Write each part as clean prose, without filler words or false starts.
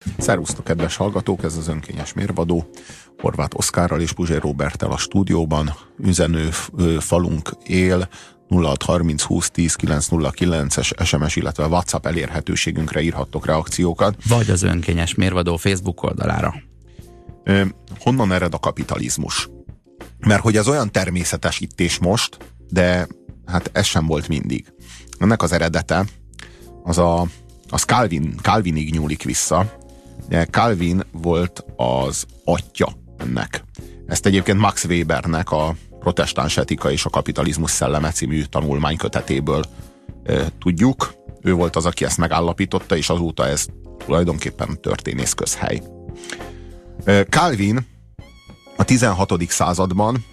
Szervusztok, kedves hallgatók, ez az Önkényes Mérvadó. Horváth Oszkárral és Puzsér Róberttel a stúdióban. Üzenő falunk él. 0630 20 10 909-es SMS, illetve WhatsApp elérhetőségünkre írhattok reakciókat. Vagy az Önkényes Mérvadó Facebook oldalára. Honnan ered a kapitalizmus? Mert hogy ez olyan természetes itt és most, de hát ez sem volt mindig. Ennek az eredete az Calvinig nyúlik vissza. De Calvin volt az atya ennek. Ezt egyébként Max Webernek a Protestáns etika és a kapitalizmus szelleme című tanulmánykötetéből tudjuk. Ő volt az, aki ezt megállapította, és azóta ez tulajdonképpen történész közhely. Calvin a 16. században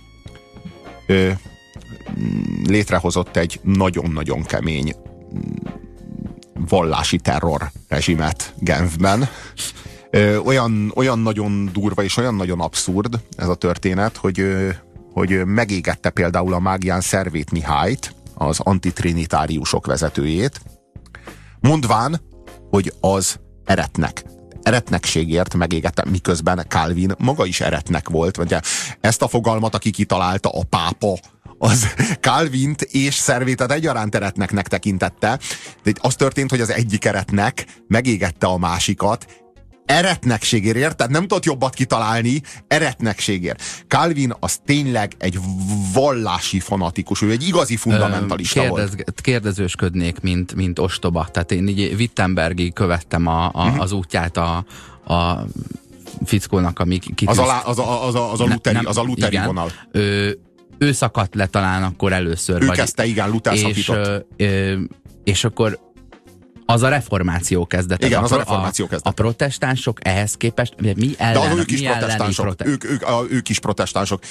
létrehozott egy nagyon-nagyon kemény vallási terror rezsimet Genfben. Olyan nagyon durva és olyan nagyon abszurd ez a történet, hogy megégette például a Mágián Szervét Mihályt, az antitrinitáriusok vezetőjét, mondván, hogy az eretnekségért megégette, miközben Calvin maga is eretnek volt. Vagy ezt a fogalmat, aki kitalálta, a pápa, az Calvint és Szervétet egyaránt eretneknek tekintette. De az történt, hogy az egyik eretnek megégette a másikat, eretnekségért, érted? Nem tudott jobbat kitalálni, eretnekségért. Calvin az tényleg egy vallási fanatikus, ő egy igazi fundamentalista volt. Kérdezősködnék, mint ostoba. Tehát én így Wittenbergig követtem az útját a fickónak, ami kitűz. Az a luteri vonal. Ő szakadt le talán akkor először. Ő kezdte, igen, Luther szakított. És akkor az a reformáció kezdete. Igen, az a reformáció kezdete. A protestánsok ehhez képest, mi ellen? De ők is protestánsok. Ők is protestánsok.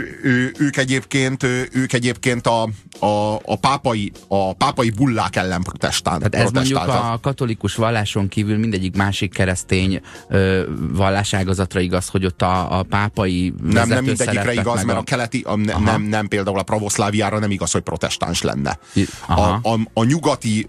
Ők egyébként a pápai bullák ellen protestáltak. Tehát ez mondjuk a katolikus valláson kívül mindegyik másik keresztény valláságazatra igaz, hogy ott a pápai nem mindegyikre igaz, mert a keleti, nem például a pravoszláviára nem igaz, hogy protestáns lenne. A nyugati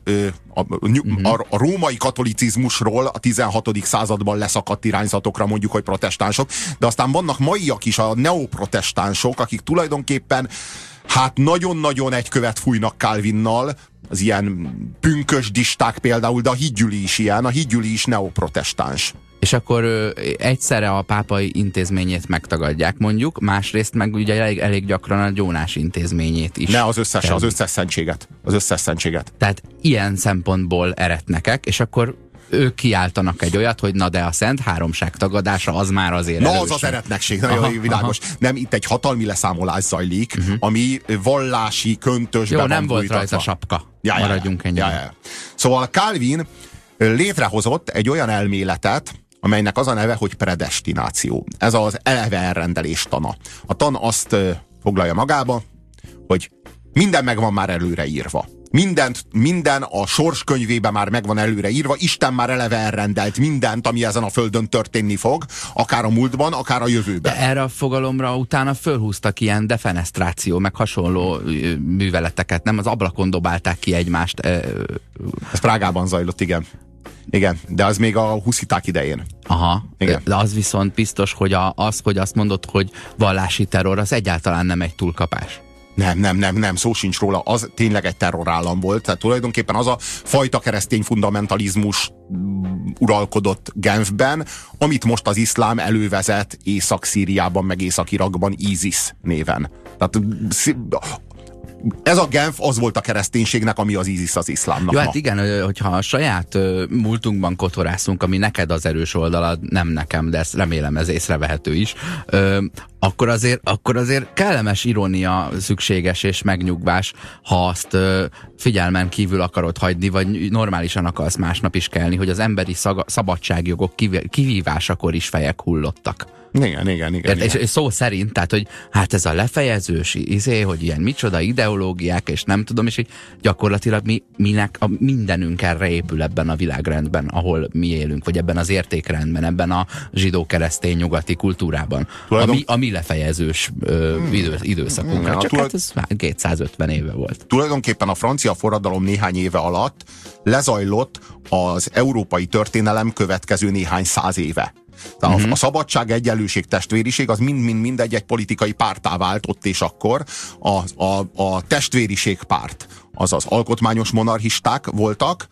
a római katolicizmusról a 16. században leszakadt irányzatokra mondjuk, hogy protestánsok, de aztán vannak maiak is, a neoprotestánsok, akik tulajdonképpen hát nagyon-nagyon egy követ fújnak Calvinnal, az ilyen pünkösdisták például, de a hídgyüli is ilyen, a hídgyüli is neoprotestáns. És akkor egyszerre a pápai intézményét megtagadják mondjuk, másrészt meg ugye elég gyakran a gyónás intézményét is. Ne, az összes szentséget. Tehát ilyen szempontból eretnekek, és akkor ők kiáltanak egy olyat, hogy na de a szent háromság tagadása az már azért erősebb. Az az eretnekség, nagyon világos. Nem, itt egy hatalmi leszámolás zajlik, ami vallási köntösbe van nem volt bújtatva. rajta sapka. Maradjunk ennyi. Szóval Calvin létrehozott egy olyan elméletet, amelynek az a neve, hogy predestináció. Ez az eleve elrendelés tana. A tan azt foglalja magába, hogy minden meg van már előre írva. Minden a sorskönyvébe már megvan előre írva, Isten már eleve elrendelt mindent, ami ezen a földön történni fog, akár a múltban, akár a jövőben. De erre a fogalomra utána fölhúztak ilyen defenestráció, meg hasonló műveleteket, nem? Az ablakon dobálták ki egymást. Ez Prágában zajlott, igen. Igen, de az még a husziták idején. Aha, igen. De az viszont biztos, hogy hogy azt mondod, hogy vallási terror, az egyáltalán nem egy túlkapás. Nem, szó sincs róla, az tényleg egy terrorállam volt, tehát tulajdonképpen az a fajta keresztény fundamentalizmus uralkodott Genfben, amit most az iszlám elővezet Észak-Szíriában, meg Észak-Irakban ISIS néven. Tehát ez a Genf az volt a kereszténységnek, ami az ISIS az iszlámnak. Jó, hát igen, hogyha a saját múltunkban kotorászunk, ami neked az erős oldalad, nem nekem, de ezt remélem ez észrevehető is, akkor azért kellemes irónia szükséges és megnyugvás, ha azt figyelmen kívül akarod hagyni, vagy normálisan akarsz másnap is kelni, hogy az emberi szabadságjogok kivívásakor is fejek hullottak. Igen. És szó szerint, tehát, hogy hát ez a lefejezős hogy ilyen micsoda ideológiák, és nem tudom, és így gyakorlatilag a mindenünk erre épül ebben a világrendben, ahol mi élünk, vagy ebben az értékrendben, ebben a zsidó-keresztény nyugati kultúrában. A mi lefejezős időszakunkra. Csak hát ez 250 éve volt. Tulajdonképpen a francia forradalom néhány éve alatt lezajlott az európai történelem következő néhány száz éve. A szabadság, egyenlőség, testvériség az mind egy politikai párttá vált ott és akkor. A testvériség párt, az alkotmányos monarchisták voltak,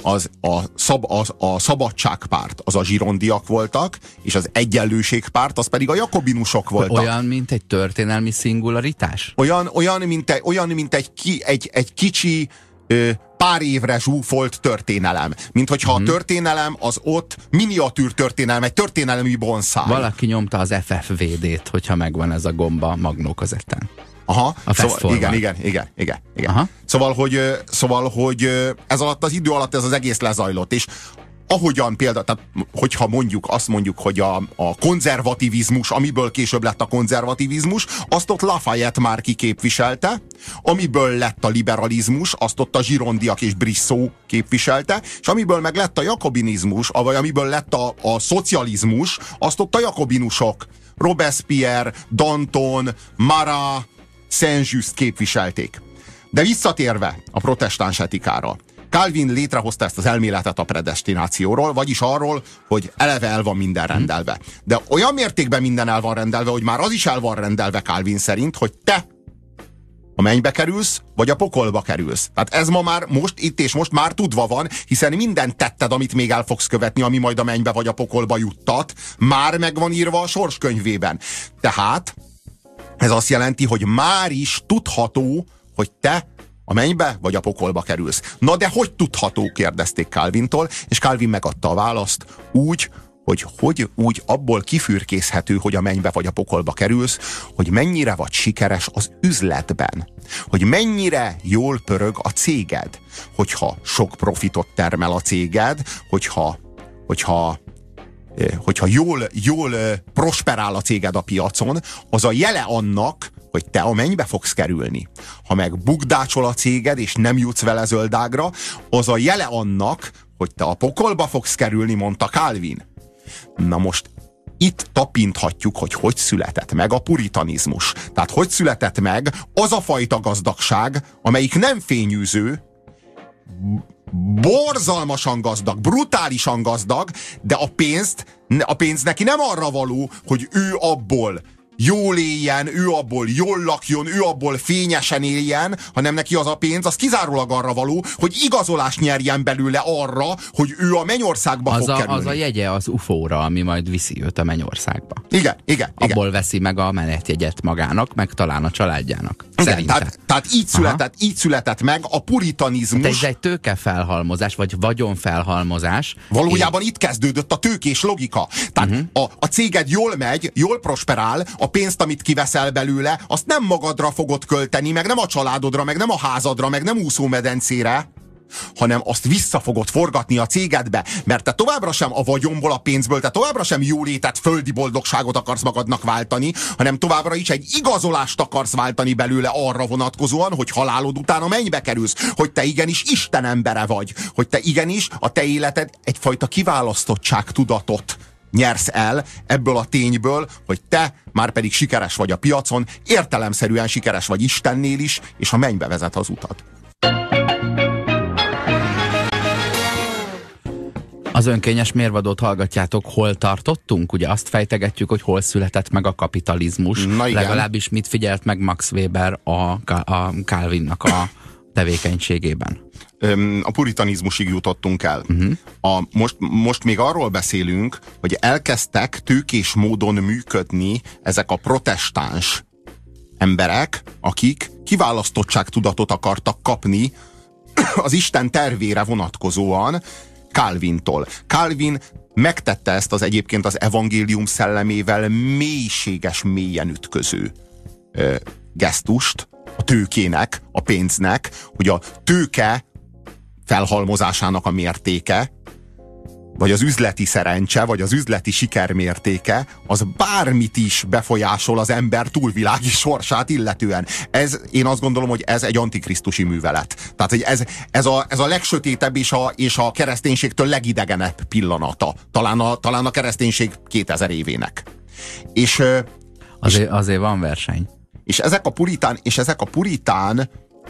a szabadságpárt, az a zsirondiak voltak, és az egyenlőségpárt, az pedig a jakobinusok voltak. Olyan, mint egy történelmi szingularitás? Olyan, mint egy kicsi pár évre zsúfolt történelem. Mint hogyha a történelem az ott miniatűr történelem, egy történelmi bonszáj. Valaki nyomta az FFVD-t, hogyha megvan ez a gomba magnókazettán. Aha, igen. Aha. Szóval, hogy ez alatt az idő alatt ez az egész lezajlott, és ahogyan például, tehát hogyha azt mondjuk, hogy a konzervativizmus, amiből később lett a konzervativizmus, azt ott Lafayette már kiképviselte, amiből lett a liberalizmus, azt ott a zsirondiak és Brissot képviselte, és amiből meg lett a jakobinizmus, vagy amiből lett a szocializmus, azt ott a jakobinusok, Robespierre, Danton, Marat, Saint-Just képviselték. De visszatérve a protestáns etikára, Calvin létrehozta ezt az elméletet a predestinációról, vagyis arról, hogy eleve el van minden rendelve. De olyan mértékben minden el van rendelve, hogy már az is el van rendelve Calvin szerint, hogy te a mennybe kerülsz, vagy a pokolba kerülsz. Tehát ez ma már itt és most már tudva van, hiszen minden tetted, amit még el fogsz követni, ami majd a mennybe vagy a pokolba juttat, már meg van írva a sorskönyvében. Tehát ez azt jelenti, hogy már is tudható, hogy te a mennybe vagy a pokolba kerülsz. Na de hogy tudható, kérdezték Calvintól, és Calvin megadta a választ úgy, hogy úgy abból kifürkészhető, hogy a mennybe vagy a pokolba kerülsz, hogy mennyire vagy sikeres az üzletben. Hogy mennyire jól pörög a céged. Hogyha sok profitot termel a céged, hogyha jól prosperál a céged a piacon, az a jele annak, hogy te a mennybe fogsz kerülni. Ha meg bukdácsol a céged, és nem jutsz vele zöldágra, az a jele annak, hogy te a pokolba fogsz kerülni, mondta Calvin. Na most itt tapinthatjuk, hogy született meg a puritanizmus. Tehát hogy született meg az a fajta gazdagság, amelyik nem fényűző, borzalmasan gazdag, brutálisan gazdag, de a pénz neki nem arra való, hogy ő abból jól éljen, ő abból jól lakjon, ő abból fényesen éljen, hanem neki az a pénz, az kizárólag arra való, hogy igazolást nyerjen belőle arra, hogy ő a mennyországba fog kerülni. Az a jegye az UFO-ra, ami majd viszi őt a mennyországba. Igen. Abból veszi meg a menetjegyet magának, meg talán a családjának. Igen, tehát így született meg a puritanizmus. Ez egy tőkefelhalmozás, vagy vagyonfelhalmozás. Valójában itt kezdődött a tőkés logika. Tehát a céged jól megy, jól prosperál, a pénzt, amit kiveszel belőle, azt nem magadra fogod költeni, meg nem a családodra, meg nem a házadra, meg nem úszómedencére, hanem azt vissza fogod forgatni a cégedbe, mert te továbbra sem a vagyonból, a pénzből, te továbbra sem jólétet, földi boldogságot akarsz magadnak váltani, hanem továbbra is egy igazolást akarsz váltani belőle arra vonatkozóan, hogy halálod után a mennybe kerülsz, hogy te igenis Isten embere vagy, hogy te igenis a te életed egyfajta kiválasztottság tudatot nyersz el ebből a tényből, hogy te már pedig sikeres vagy a piacon, értelemszerűen sikeres vagy Istennél is, és a mennybe vezet az utat. Az önkényes mérvadót hallgatjátok, hol tartottunk? Ugye azt fejtegetjük, hogy hol született meg a kapitalizmus. Legalábbis mit figyelt meg Max Weber a Calvinnak a tevékenységében. A puritanizmusig jutottunk el. Most még arról beszélünk, hogy elkezdtek tőkés módon működni ezek a protestáns emberek, akik kiválasztottságtudatot akartak kapni az Isten tervére vonatkozóan Calvintól. Calvin megtette ezt az egyébként az evangélium szellemével mélységes, mélyen ütköző gesztust a tőkének, a pénznek, hogy a tőke felhalmozásának a mértéke vagy az üzleti szerencse, vagy az üzleti sikermértéke, az bármit is befolyásol az ember túlvilági sorsát illetően. Én azt gondolom, hogy ez egy antikrisztusi művelet. Tehát, hogy ez a legsötétebb és a kereszténységtől legidegenebb pillanata. Talán a kereszténység 2000 évének. És azért van verseny. És ezek a puritán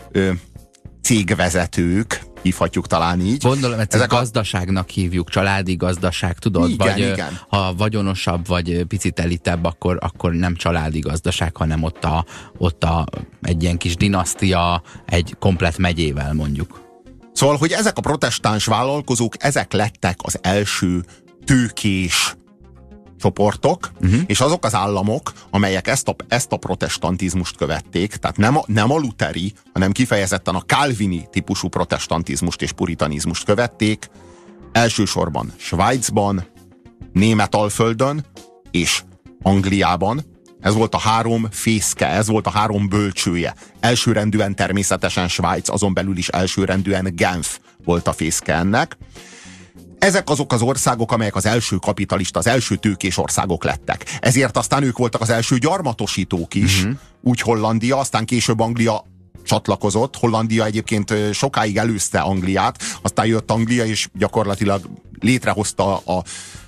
cégvezetők, hívhatjuk talán így. Gondolom, ezek gazdaságnak hívjuk, családi gazdaság, tudod? Igen, vagy igen. Ha vagyonosabb, vagy picit elitebb, akkor nem családi gazdaság, hanem ott egy ilyen kis dinasztia, egy komplett megyével mondjuk. Szóval, hogy ezek a protestáns vállalkozók, ezek lettek az első tőkés csoportok, és azok az államok, amelyek ezt a protestantizmust követték, tehát nem a luteri, hanem kifejezetten a calvini típusú protestantizmust és puritanizmust követték, elsősorban Svájcban, Németalföldön és Angliában. Ez volt a 3 fészke, ez volt a 3 bölcsője. Elsőrendűen természetesen Svájc, azon belül is elsőrendűen Genf volt a fészke ennek. Ezek azok az országok, amelyek az első kapitalista, az első tőkés országok lettek. Ezért aztán ők voltak az első gyarmatosítók is, úgy Hollandia, aztán később Anglia csatlakozott. Hollandia egyébként sokáig előzte Angliát, aztán jött Anglia, és gyakorlatilag létrehozta az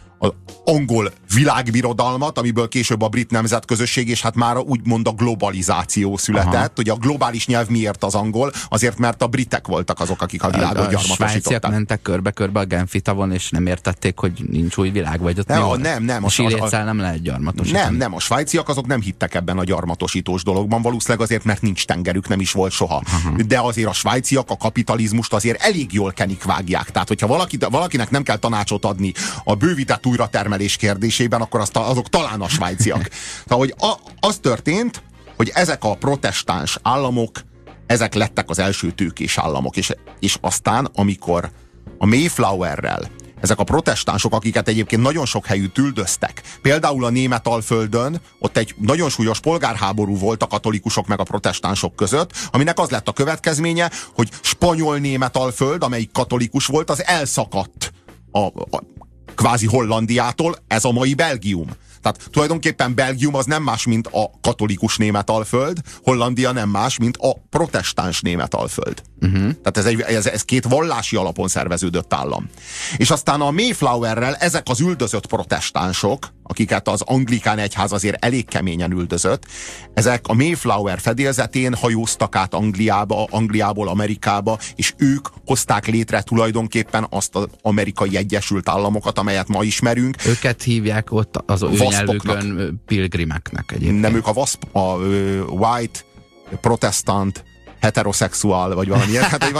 angol világbirodalmat, amiből később a brit nemzetközösség, és hát már úgymond a globalizáció született. Ugye a globális nyelv miért az angol? Azért, mert a britek voltak azok, akik a világot gyarmatosították. A svájciak mentek körbe-körbe a Genfi tavon, és nem értették, hogy nincs új világ, vagy ott nem. A síléccel nem lehet gyarmatosítani. Nem, a svájciak azok nem hittek ebben a gyarmatosítós dologban, valószínűleg azért, mert nincs tengerük, nem is volt soha. De azért a svájciak a kapitalizmust azért elég jól kenik, vágják. Tehát, hogyha valakinek nem kell tanácsot adni a bővített újratermelés kérdésében, akkor azok talán a svájciak. Tehát, hogy az történt, hogy ezek a protestáns államok, ezek lettek az első tőkés államok. És aztán, amikor a Mayflowerrel ezek a protestánsok, akiket egyébként nagyon sok helyütt üldöztek, például a Németalföldön, ott egy nagyon súlyos polgárháború volt a katolikusok meg a protestánsok között, aminek az lett a következménye, hogy spanyol Németalföld, amelyik katolikus volt, az elszakadt a kvázi Hollandiától, ez a mai Belgium. Tehát tulajdonképpen Belgium az nem más, mint a katolikus Németalföld, Hollandia nem más, mint a protestáns Németalföld. Tehát ez 2 vallási alapon szerveződött állam. És aztán a Mayflowerrel ezek az üldözött protestánsok, akiket az anglikán egyház azért elég keményen üldözött, ezek a Mayflower fedélzetén hajóztak át Angliából Amerikába, és ők hozták létre tulajdonképpen azt az amerikai Egyesült Államokat, amelyet ma ismerünk. Őket hívják ott az ő nyelvükön pilgrimeknek egyébként. Nem, ők a white, protestant, heteroszexuál, vagy valami hát, hogy van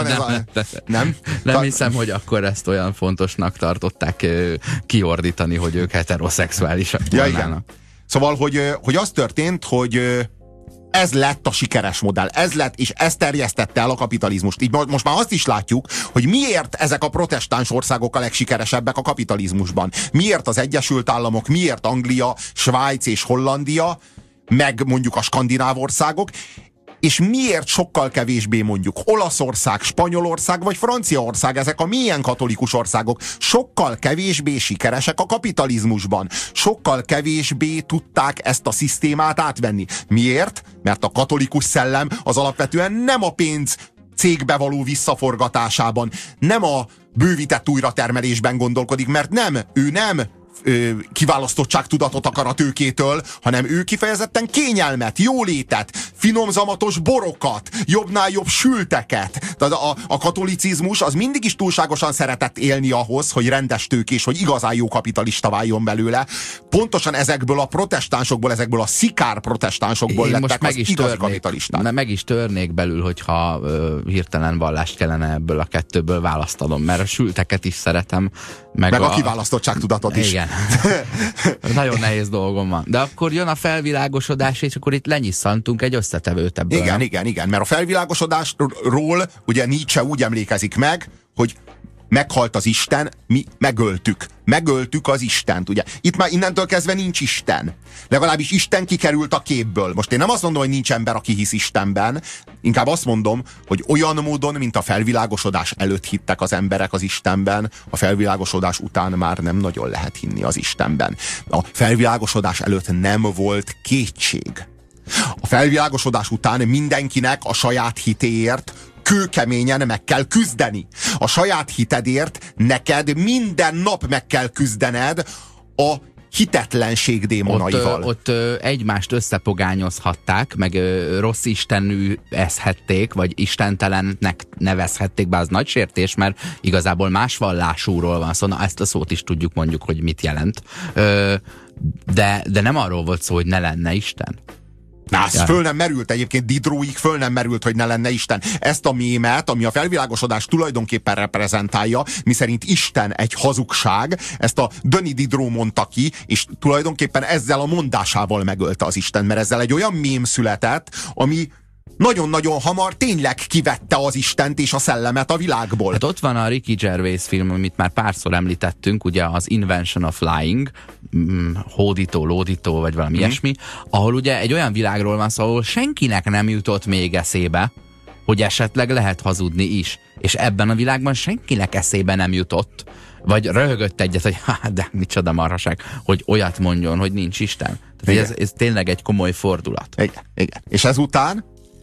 nem hiszem, hogy akkor ezt olyan fontosnak tartották kiordítani, hogy ők heteroszexuálisak volnának. Igen. Szóval, hogy az történt, hogy ez lett a sikeres modell, ez lett, és ez terjesztette el a kapitalizmust. Így most már azt is látjuk, hogy miért ezek a protestáns országok a legsikeresebbek a kapitalizmusban. Miért az Egyesült Államok, miért Anglia, Svájc és Hollandia, meg mondjuk a skandináv országok, és miért sokkal kevésbé mondjuk Olaszország, Spanyolország vagy Franciaország, ezek a mélyen katolikus országok sokkal kevésbé sikeresek a kapitalizmusban. Sokkal kevésbé tudták ezt a szisztémát átvenni. Miért? Mert a katolikus szellem az alapvetően nem a pénz cégbe való visszaforgatásában, nem a bővített újratermelésben gondolkodik, mert ő nem kiválasztottságtudatot akar a tőkétől, hanem ő kifejezetten kényelmet, jólétet, finomzamatos borokat, jobbnál jobb sülteket. Tehát a katolicizmus az mindig is túlságosan szeretett élni ahhoz, hogy rendes tőkés, hogy igazán jó kapitalista váljon belőle. Pontosan ezekből a protestánsokból, ezekből a szikár protestánsból lettek az igazi kapitalisták. Meg is törnék belül, hogyha hirtelen vallást kellene ebből a kettőből választanom, mert a sülteket is szeretem. Meg a kiválasztottságtudatot is. Igen. Nagyon nehéz dolgom van. De akkor jön a felvilágosodás, és akkor itt lenyisszantunk egy összetevőt ebből. Igen, mert a felvilágosodásról ugye Nietzsche úgy emlékezik meg, hogy meghalt az Isten, mi megöltük. Megöltük az Istent, ugye? Itt már innentől kezdve nincs Isten. Legalábbis Isten kikerült a képből. Most én nem azt mondom, hogy nincs ember, aki hisz Istenben, inkább azt mondom, hogy olyan módon, mint a felvilágosodás előtt hittek az emberek az Istenben, a felvilágosodás után már nem nagyon lehet hinni az Istenben. A felvilágosodás előtt nem volt kétség. A felvilágosodás után mindenkinek a saját hitéért kőkeményen meg kell küzdeni. A saját hitedért neked minden nap meg kell küzdened a hitetlenség démonaival. Ott egymást összepogányozhatták, meg rossz istenű eszhették, vagy istentelennek nevezhették, bár az nagy sértés, mert igazából más vallásúról van szó. Na, ezt a szót is tudjuk mondjuk, hogy mit jelent. De nem arról volt szó, hogy ne lenne Isten. Na, ez föl nem merült egyébként, Diderotig föl nem merült, hogy ne lenne Isten. Ezt a mémet, ami a felvilágosodás tulajdonképpen reprezentálja, miszerint Isten egy hazugság, ezt a Denis Diderot mondta ki, és tulajdonképpen ezzel a mondásával megölte az Isten, mert ezzel egy olyan mém született, ami nagyon-nagyon hamar tényleg kivette az Istent és a szellemet a világból. Hát ott van a Ricky Gervais film, amit már párszor említettünk, ugye az Invention of Lying, hódító, lódító, vagy valami ilyesmi, ahol ugye egy olyan világról van szó, ahol senkinek nem jutott még eszébe, hogy esetleg lehet hazudni is. És ebben a világban senkinek eszébe nem jutott, vagy röhögött egyet, hogy de micsoda marhaság, hogy olyat mondjon, hogy nincs Isten. Tehát ez tényleg egy komoly fordulat. Igen. És ezután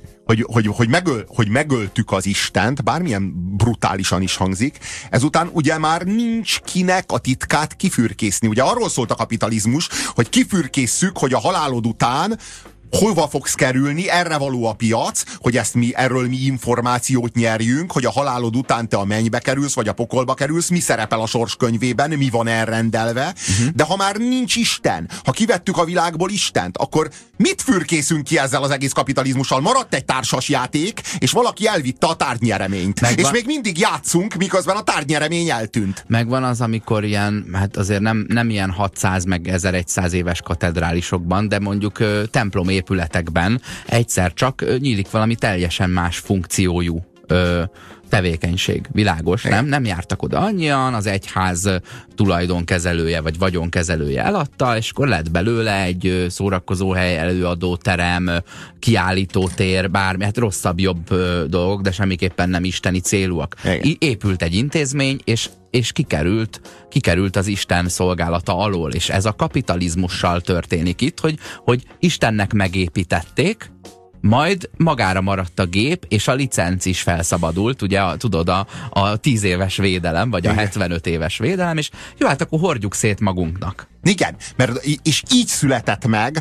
hogy megöltük az Istent, bármilyen brutálisan is hangzik, ezután ugye már nincs kinek a titkát kifürkészni. Ugye arról szólt a kapitalizmus, hogy kifürkésszük, hogy a halálod után hova fogsz kerülni, erre való a piac, hogy erről mi információt nyerjünk, hogy a halálod után te a mennybe kerülsz, vagy a pokolba kerülsz, mi szerepel a sorskönyvében, mi van elrendelve, de ha már nincs Isten, ha kivettük a világból Istent, akkor mit fürkészünk ki ezzel az egész kapitalizmussal? Maradt egy társas játék, és valaki elvitte a tárgynyereményt. És még mindig játszunk, miközben a tárgynyeremény eltűnt. Megvan az, amikor ilyen, hát azért nem ilyen 600 meg 1100 éves katedrálisokban, de mondjuk templom épületekben egyszer csak nyílik valami teljesen más funkciójú tevékenység. Világos, nem jártak oda annyian, az egyház tulajdonkezelője vagy vagyonkezelője eladta, és akkor lett belőle egy szórakozóhely, előadóterem, kiállítótér, bármi, hát rosszabb-jobb dolgok, de semmiképpen nem isteni célúak. Épült egy intézmény, és kikerült az Isten szolgálata alól, és ez a kapitalizmussal történik itt, hogy Istennek megépítették, majd magára maradt a gép, és a licenc is felszabadult, ugye tudod, a 10 éves védelem, vagy a 75 éves védelem, és jó, hát akkor hordjuk szét magunknak. Igen, és így született meg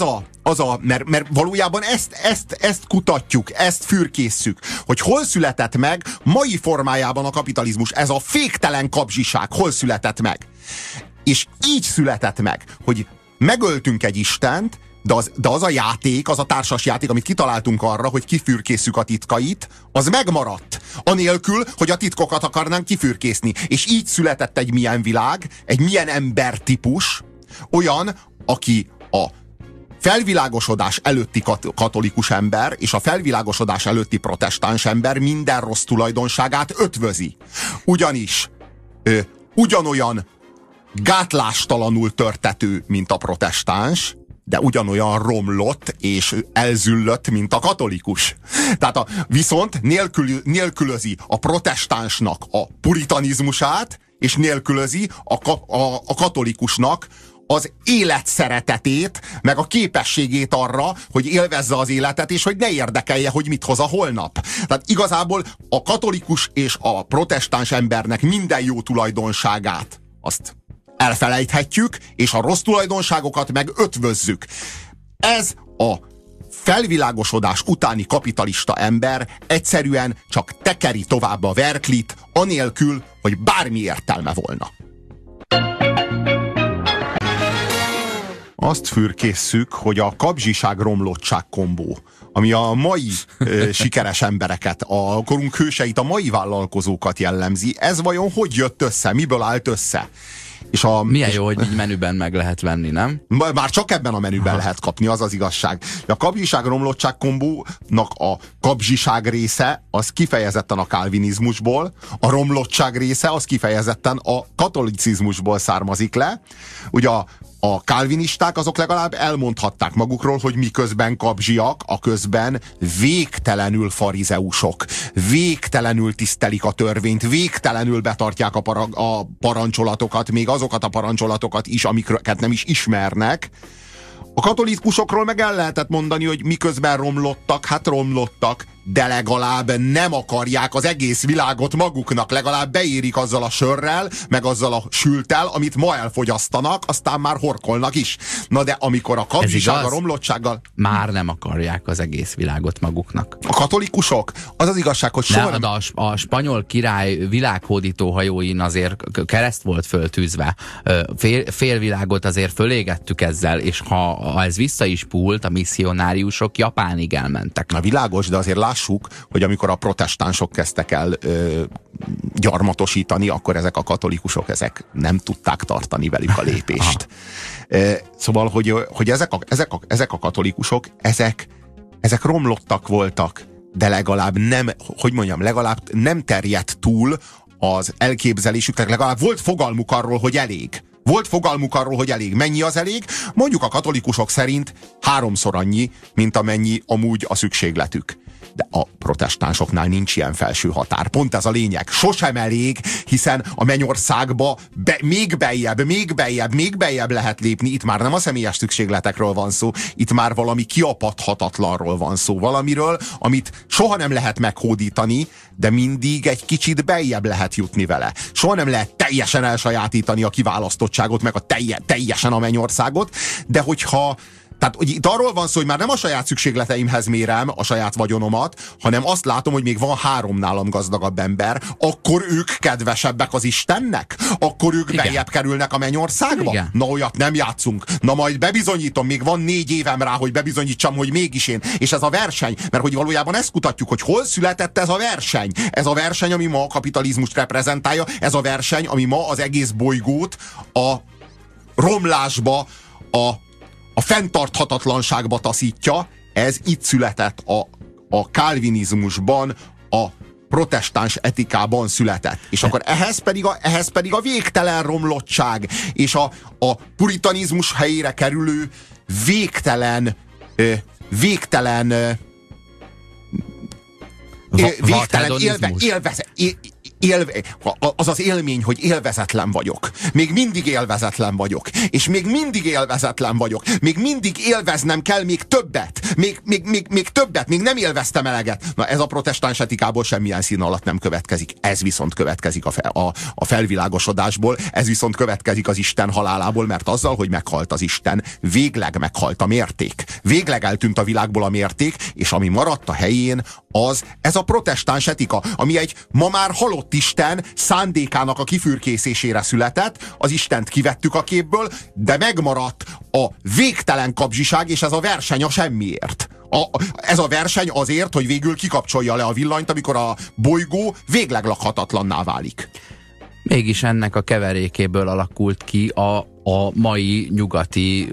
mert valójában ezt kutatjuk, ezt fürkészszük, hogy hol született meg mai formájában a kapitalizmus, ez a féktelen kapzsiság, hol született meg. És így született meg, hogy megöltünk egy Istent, de az a játék, az a társas játék, amit kitaláltunk arra, hogy kifürkészük a titkait, az megmaradt. Anélkül, hogy a titkokat akarnánk kifürkészni. És így született egy milyen világ, egy milyen embertípus, olyan, aki a felvilágosodás előtti katolikus ember és a felvilágosodás előtti protestáns ember minden rossz tulajdonságát ötvözi. Ugyanis ugyanolyan gátlástalanul törtető, mint a protestáns, de ugyanolyan romlott és elzüllött, mint a katolikus. Tehát viszont nélkülözi a protestánsnak a puritanizmusát, és nélkülözi a katolikusnak az életszeretetét, meg a képességét arra, hogy élvezze az életet, és hogy ne érdekelje, hogy mit hoz a holnap. Tehát igazából a katolikus és a protestáns embernek minden jó tulajdonságát azt elfelejthetjük, és a rossz tulajdonságokat meg ötvözzük. Ez a felvilágosodás utáni kapitalista ember egyszerűen csak tekeri tovább a verklit, anélkül, hogy bármi értelme volna. Azt fürkésszük, hogy a kapzsiság-romlottság kombó, ami a mai sikeres embereket, a korunk hőseit, a mai vállalkozókat jellemzi, ez vajon hogy jött össze, miből állt össze? Milyen jó, hogy így menüben meg lehet venni, nem? Már csak ebben a menüben lehet kapni, az az igazság. A kabzsiság-romlottság kombónak a kabzsiság része az kifejezetten a kálvinizmusból, a romlottság része az kifejezetten a katolicizmusból származik le. Ugye a kálvinisták azok legalább elmondhatták magukról, hogy miközben kabzsiak, a közben végtelenül farizeusok, végtelenül tisztelik a törvényt, végtelenül betartják a parancsolatokat, még azokat a parancsolatokat is, amiket nem is ismernek. A katolikusokról meg el lehetett mondani, hogy miközben romlottak, hát romlottak, de legalább nem akarják az egész világot maguknak, legalább beérik azzal a sörrel, meg azzal a sülttel, amit ma elfogyasztanak, aztán már horkolnak is. Na de amikor a kabzsiság, a romlottsággal... Már nem akarják az egész világot maguknak. A katolikusok? Az az igazság, hogy soha nem... A spanyol király világhódító hajóin azért kereszt volt föltűzve. Fél világot azért fölégettük ezzel, és ha ez vissza is pult, a misszionáriusok Japánig elmentek. Na világos, de azért lássuk, hogy amikor a protestánsok kezdtek el gyarmatosítani, akkor ezek a katolikusok nem tudták tartani velük a lépést. Szóval, hogy ezek a katolikusok, ezek romlottak voltak, de legalább legalább nem terjedt túl az elképzelésüknek, legalább volt fogalmuk arról, hogy elég. Volt fogalmuk arról, hogy elég. Mennyi az elég? Mondjuk a katolikusok szerint 3-szor annyi, mint amennyi amúgy a szükségletük. De a protestánsoknál nincs ilyen felső határ. Pont ez a lényeg. Sosem elég, hiszen a mennyországba még beljebb lehet lépni. Itt már nem a személyes szükségletekről van szó, itt már valami kiapadhatatlanról van szó. Valamiről, amit soha nem lehet meghódítani, de mindig egy kicsit beljebb lehet jutni vele. Soha nem lehet teljesen elsajátítani a kiválasztottságot, meg teljesen a mennyországot, de hogyha tehát hogy itt arról van szó, hogy már nem a saját szükségleteimhez mérem a saját vagyonomat, hanem azt látom, hogy még van 3 nálam gazdagabb ember, akkor ők kedvesebbek az Istennek? Akkor ők beljebb kerülnek a mennyországba? Igen. Na olyat nem játszunk. Na majd bebizonyítom, még van 4 évem rá, hogy bebizonyítsam, hogy mégis én. És ez a verseny, mert hogy valójában ezt kutatjuk, hogy hol született ez a verseny. Ez a verseny, ami ma a kapitalizmust reprezentálja, ez a verseny, ami ma az egész bolygót a romlásba, a fenntarthatatlanságba taszítja, ez itt született a kálvinizmusban, a protestáns etikában született. És akkor ehhez pedig a végtelen romlottság, és a puritanizmus helyére kerülő végtelen az az élmény, hogy élvezetlen vagyok. Még mindig élvezetlen vagyok. És még mindig élvezetlen vagyok. Még mindig élveznem kell még többet. Még többet. Még nem élveztem eleget. Na ez a protestáns etikából semmilyen szín alatt nem következik. Ez viszont következik a felvilágosodásból. Ez viszont következik az Isten halálából, mert azzal, hogy meghalt az Isten, végleg meghalt a mérték. Végleg eltűnt a világból a mérték, és ami maradt a helyén, ez a protestáns etika, ami egy ma már halott Isten szándékának a kifürkészésére született, az Istent kivettük a képből, de megmaradt a végtelen kabzsiság, és ez a verseny a semmiért. Ez a verseny azért, hogy végül kikapcsolja le a villanyt, amikor a bolygó végleg lakhatatlanná válik. Mégis ennek a keverékéből alakult ki a mai nyugati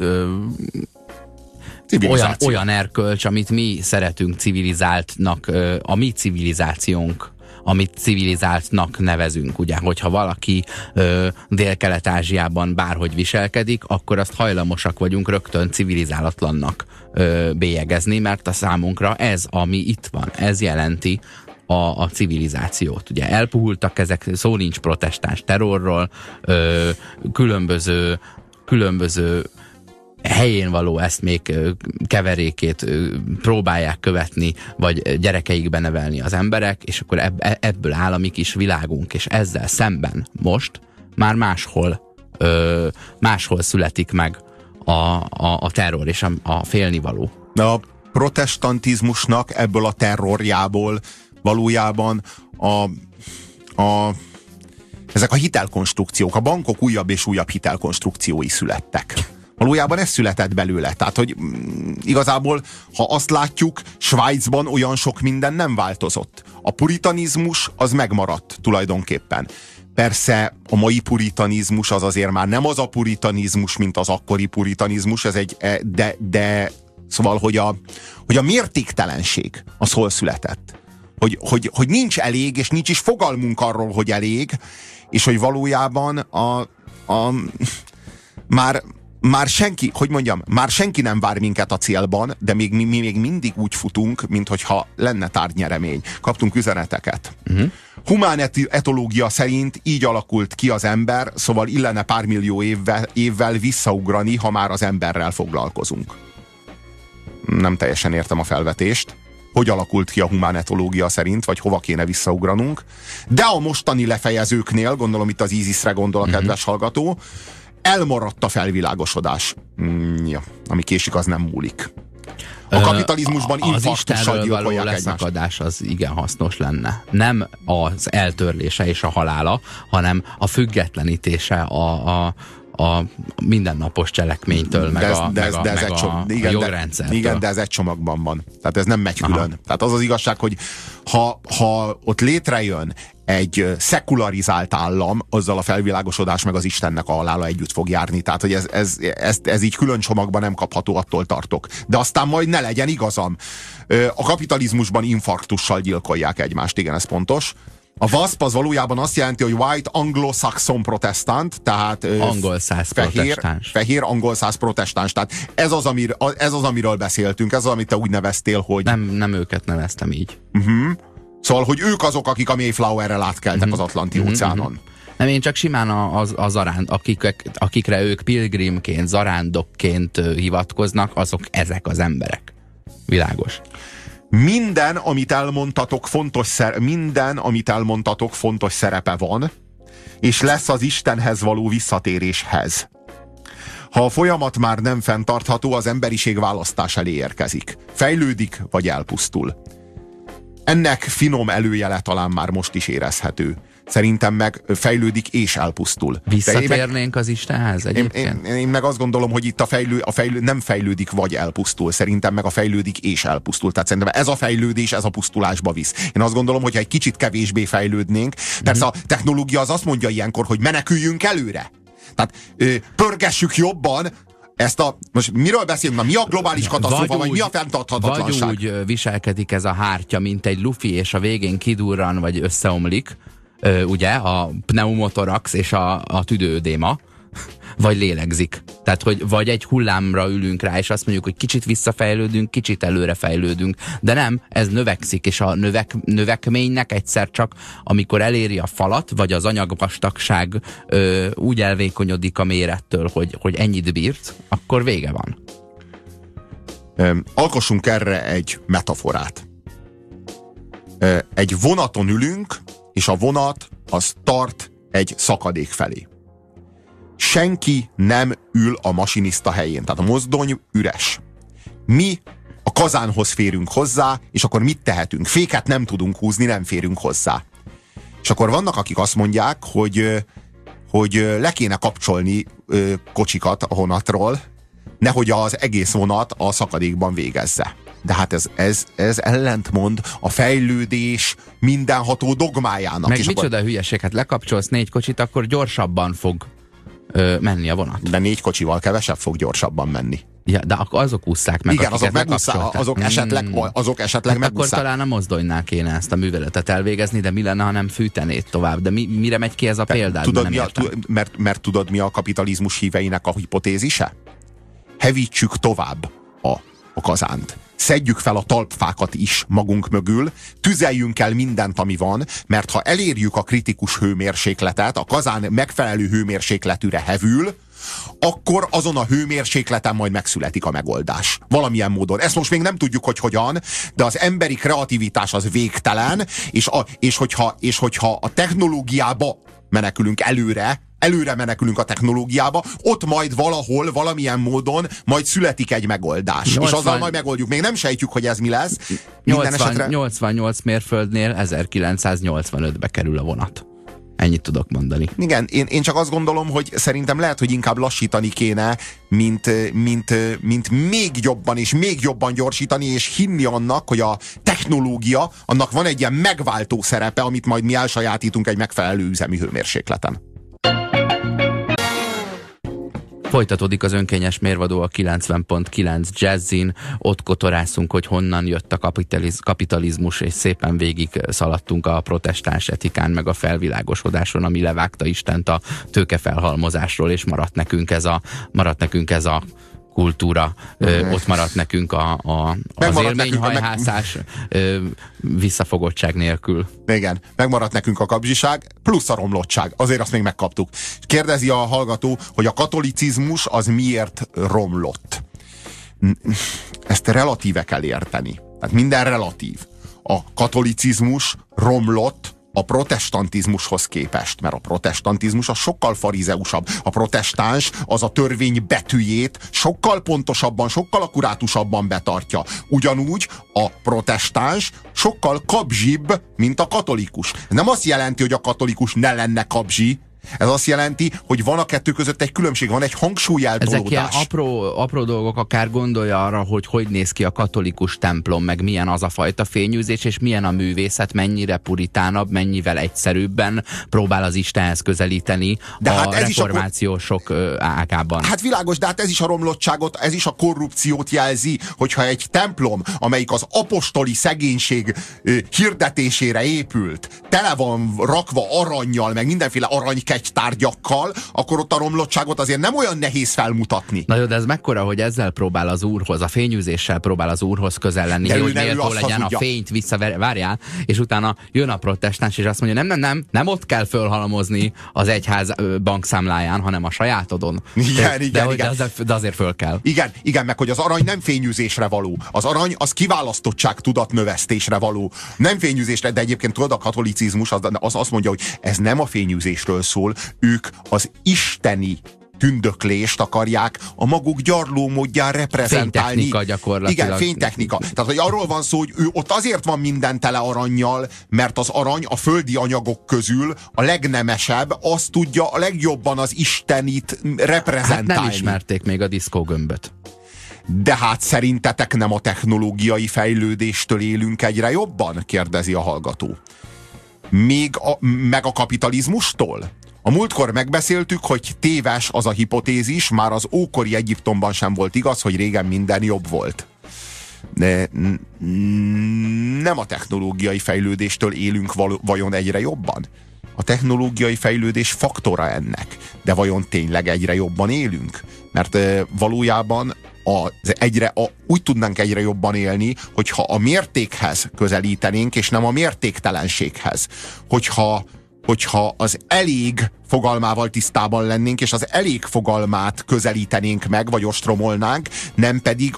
olyan erkölcs, amit mi szeretünk civilizáltnak, a mi civilizációnk, amit civilizáltnak nevezünk, ugye, hogyha valaki Dél-Kelet-Ázsiában bárhogy viselkedik, akkor azt hajlamosak vagyunk rögtön civilizálatlannak bélyegezni, mert a számunkra ez, ami itt van, ez jelenti a civilizációt. Ugye elpuhultak ezek, szó nincs protestáns terrorról, különböző helyén való eszmék keverékét próbálják követni, vagy gyerekeikbe nevelni az emberek, és akkor ebből áll a mi kis világunk, és ezzel szemben most már máshol születik meg a terror és a félnivaló. A protestantizmusnak ebből a terrorjából valójában ezek a hitelkonstrukciók, a bankok újabb és újabb hitelkonstrukciói születtek. Valójában ez született belőle. Tehát, hogy igazából, ha azt látjuk, Svájcban olyan sok minden nem változott. A puritanizmus az megmaradt tulajdonképpen. persze a mai puritanizmus az azért már nem az a puritanizmus, mint az akkori puritanizmus, de szóval, hogy a mértéktelenség az hol született. Hogy nincs elég, és nincs is fogalmunk arról, hogy elég, és hogy valójában már senki, hogy mondjam, már senki nem vár minket a célban, de mi még mindig úgy futunk, minthogyha lenne tárgynyeremény. Kaptunk üzeneteket. Humán etológia szerint így alakult ki az ember, szóval illene pár millió évvel visszaugrani, ha már az emberrel foglalkozunk. Nem teljesen értem a felvetést. Hogy alakult ki a humán etológia szerint, vagy hova kéne visszaugranunk. De a mostani lefejezőknél, gondolom itt az ISIS-re gondol a kedves hallgató, elmaradt a felvilágosodás. Ami késik, az nem múlik. A kapitalizmusban infarktussal gyilkolják egymást. Az leszakadás az igen hasznos lenne. Nem az eltörlése és a halála, hanem a függetlenítése a mindennapos cselekménytől, meg a jogrendszertől. Igen, de ez egy csomagban van. Tehát ez nem megy külön. Tehát az az igazság, hogy ha ott létrejön egy szekularizált állam, azzal a felvilágosodás meg az Istennek a halála együtt fog járni. Tehát, hogy ez így külön csomagban nem kapható, attól tartok. De aztán majd ne legyen igazam. A kapitalizmusban infarktussal gyilkolják egymást, igen, ez pontos. A WASP az valójában azt jelenti, hogy White Anglo-Saxon Protestant, tehát fehér angol-szász protestáns. Tehát ez az, amiről beszéltünk, ez az, amit te úgy neveztél, hogy... Nem őket neveztem így. Szóval, hogy ők azok, akik a Mayflowerrel átkeltek az Atlanti-óceánon. Nem, én csak simán akikre ők pilgrimként, zarándokként hivatkoznak, azok ezek az emberek. Világos. Minden, amit elmondtatok, fontos szerepe van, és lesz az Istenhez való visszatéréshez. Ha a folyamat már nem fenntartható, az emberiség választás elé érkezik. Fejlődik, vagy elpusztul. Ennek finom előjele talán már most is érezhető. Szerintem meg fejlődik és elpusztul. Visszatérnénk az Istenhez egyébként? Én meg azt gondolom, hogy itt a fejlő nem fejlődik vagy elpusztul. Szerintem meg a fejlődik és elpusztul. Tehát szerintem ez a fejlődés, ez a pusztulásba visz. Én azt gondolom, hogy ha egy kicsit kevésbé fejlődnénk, persze a technológia az azt mondja ilyenkor, hogy meneküljünk előre. Tehát pörgessük jobban most miről beszélünk? Mi a globális katasztrófa, vagy mi a fenntarthatatlanság? Vagy úgy viselkedik ez a hártya, mint egy lufi, és a végén kidurran, vagy összeomlik, ugye, a pneumotorax és a tüdőödéma, vagy lélegzik. Tehát, hogy vagy egy hullámra ülünk rá, és azt mondjuk, hogy kicsit visszafejlődünk, kicsit előre fejlődünk, de nem, ez növekszik, és a növekménynek egyszer csak, amikor eléri a falat, vagy az anyagvastagság úgy elvékonyodik a mérettől, hogy ennyit bírt, akkor vége van. Alkossunk erre egy metaforát. Egy vonaton ülünk, és a vonat az tart egy szakadék felé. Senki nem ül a masinista helyén, tehát a mozdony üres. Mi a kazánhoz férünk hozzá, és akkor mit tehetünk? Féket nem tudunk húzni, nem férünk hozzá. És akkor vannak, akik azt mondják, hogy le kéne kapcsolni kocsikat a vonatról, nehogy az egész vonat a szakadékban végezze. De hát ez ellentmond a fejlődés mindenható dogmájának. Meg és micsoda hülyeség, hát lekapcsolsz 4 kocsit, akkor gyorsabban fog menni a vonat. De 4 kocsival kevesebb fog gyorsabban menni. Ja, de akkor azok ússzák meg, igen, azok esetleg megúszszák. Akkor talán a mozdonynál kéne ezt a műveletet elvégezni, de mi lenne, ha nem fűtenéd tovább? De mire megy ki ez a példád? Mert tudod, mi a kapitalizmus híveinek a hipotézise? Hevítsük tovább a kazánt. Szedjük fel a talpfákat is magunk mögül, tüzeljünk el mindent, ami van, mert ha elérjük a kritikus hőmérsékletet, a kazán megfelelő hőmérsékletűre hevül, akkor azon a hőmérsékleten majd megszületik a megoldás. Valamilyen módon. Ezt most még nem tudjuk, hogy hogyan, de az emberi kreativitás az végtelen, és hogyha a technológiába menekülünk előre menekülünk a technológiába, ott majd valahol, valamilyen módon majd születik egy megoldás. 80, és azzal majd megoldjuk. Még nem sejtjük, hogy ez mi lesz. 88 mérföldnél 1985-be kerül a vonat. Ennyit tudok mondani. Igen, én csak azt gondolom, hogy szerintem lehet, hogy inkább lassítani kéne, mint még jobban gyorsítani, és hinni annak, hogy a technológia, annak van egy ilyen megváltó szerepe, amit majd mi elsajátítunk egy megfelelő üzemi hőmérsékleten. Folytatódik az önkényes mérvadó a 90.9 Jazzin. Ott kotorászunk, hogy honnan jött a kapitalizmus, és szépen végig szaladtunk a protestáns etikán, meg a felvilágosodáson, ami levágta Istent a tőkefelhalmozásról, és maradt nekünk ez a kultúra, ott maradt nekünk az élményhajhászás visszafogottság nélkül. Igen, megmaradt nekünk a kapzsiság, plusz a romlottság. Azért azt még megkaptuk. Kérdezi a hallgató, hogy a katolicizmus az miért romlott. Ezt relatíve kell érteni. Tehát minden relatív. A katolicizmus romlott a protestantizmushoz képest, mert a protestantizmus az sokkal farizeusabb. A protestáns az a törvény betűjét sokkal pontosabban, sokkal akkurátusabban betartja. Ugyanúgy a protestáns sokkal kabzsibb, mint a katolikus. Ez nem azt jelenti, hogy a katolikus ne lenne kabzsi, ez azt jelenti, hogy van a kettő között egy különbség, van egy hangsúlyeltolódás. Ezek ilyen apró dolgok, akár gondolja arra, hogy néz ki a katolikus templom, meg milyen az a fajta fényűzés, és milyen a művészet, mennyire puritánabb, mennyivel egyszerűbben próbál az Istenhez közelíteni de a reformáció sok ágában. Hát világos, de hát ez is a romlottságot, ez is a korrupciót jelzi, hogyha egy templom, amelyik az apostoli szegénység hirdetésére épült, tele van rakva arannyal, meg mindenféle aranykegytárgyakkal, akkor ott a romlottságot azért nem olyan nehéz felmutatni. Na jó, de ez mekkora, hogy ezzel próbál az Úrhoz, a fényűzéssel próbál az Úrhoz közel lenni, hogy méltó legyen, a fényt visszavárjál, és utána jön a protestáns, és azt mondja, nem ott kell fölhalmozni az egyház bankszámláján, hanem a sajátodon. Igen. De azért föl kell. Igen, meg hogy az arany nem fényűzésre való. Az arany az kiválasztottság tudatnövesztésre való. Nem fényűzésre, de egyébként tudod, a katolicizmus az azt mondja, hogy ez nem a fényűzésről szól, ők az isteni tündöklést akarják a maguk gyarlómódján reprezentálni. Fénytechnika gyakorlatilag. Igen, fénytechnika. Tehát, hogy arról van szó, hogy ő ott azért van minden tele arannyal, mert az arany a földi anyagok közül a legnemesebb, azt tudja a legjobban az istenit reprezentálni. Hát nem ismerték még a diszkógömböt. De hát szerintetek nem a technológiai fejlődéstől élünk egyre jobban? Kérdezi a hallgató. Meg a kapitalizmustól? A múltkor megbeszéltük, hogy téves az a hipotézis, már az ókori Egyiptomban sem volt igaz, hogy régen minden jobb volt. De nem a technológiai fejlődéstől élünk vajon egyre jobban? A technológiai fejlődés faktora ennek. De vajon tényleg egyre jobban élünk? Mert valójában úgy tudnánk egyre jobban élni, hogyha a mértékhez közelítenénk, és nem a mértéktelenséghez. Hogyha az elég fogalmával tisztában lennénk, és az elég fogalmát közelítenénk meg, vagy ostromolnánk, nem pedig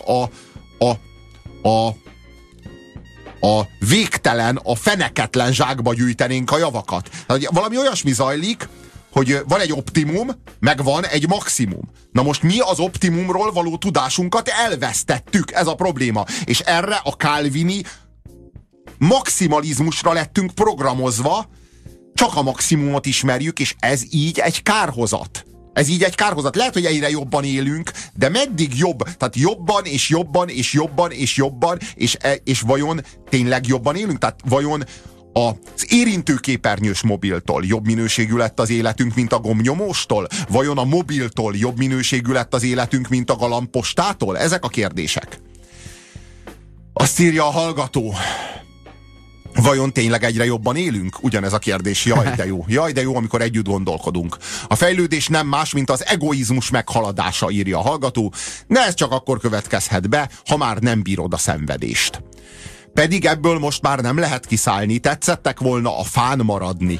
a végtelen, a feneketlen zsákba gyűjtenénk a javakat. Tehát valami olyasmi zajlik, hogy van egy optimum, meg van egy maximum. Na most mi az optimumról való tudásunkat elvesztettük, ez a probléma. És erre a calvini maximalizmusra lettünk programozva, csak a maximumot ismerjük, és ez így egy kárhozat. Ez így egy kárhozat. Lehet, hogy egyre jobban élünk, de meddig jobb? Tehát jobban, és jobban, és jobban, és jobban, és vajon tényleg jobban élünk? Tehát vajon az érintőképernyős mobiltól jobb minőségű lett az életünk, mint a gombnyomóstól? Vajon a mobiltól jobb minőségű lett az életünk, mint a galambostától? Ezek a kérdések. Azt írja a hallgató. Vajon tényleg egyre jobban élünk? Ugyanez a kérdés. Jaj, de jó. Jaj, de jó, amikor együtt gondolkodunk. A fejlődés nem más, mint az egoizmus meghaladása, írja a hallgató, de ez csak akkor következhet be, ha már nem bírod a szenvedést. Pedig ebből most már nem lehet kiszállni, tetszettek volna a fán maradni.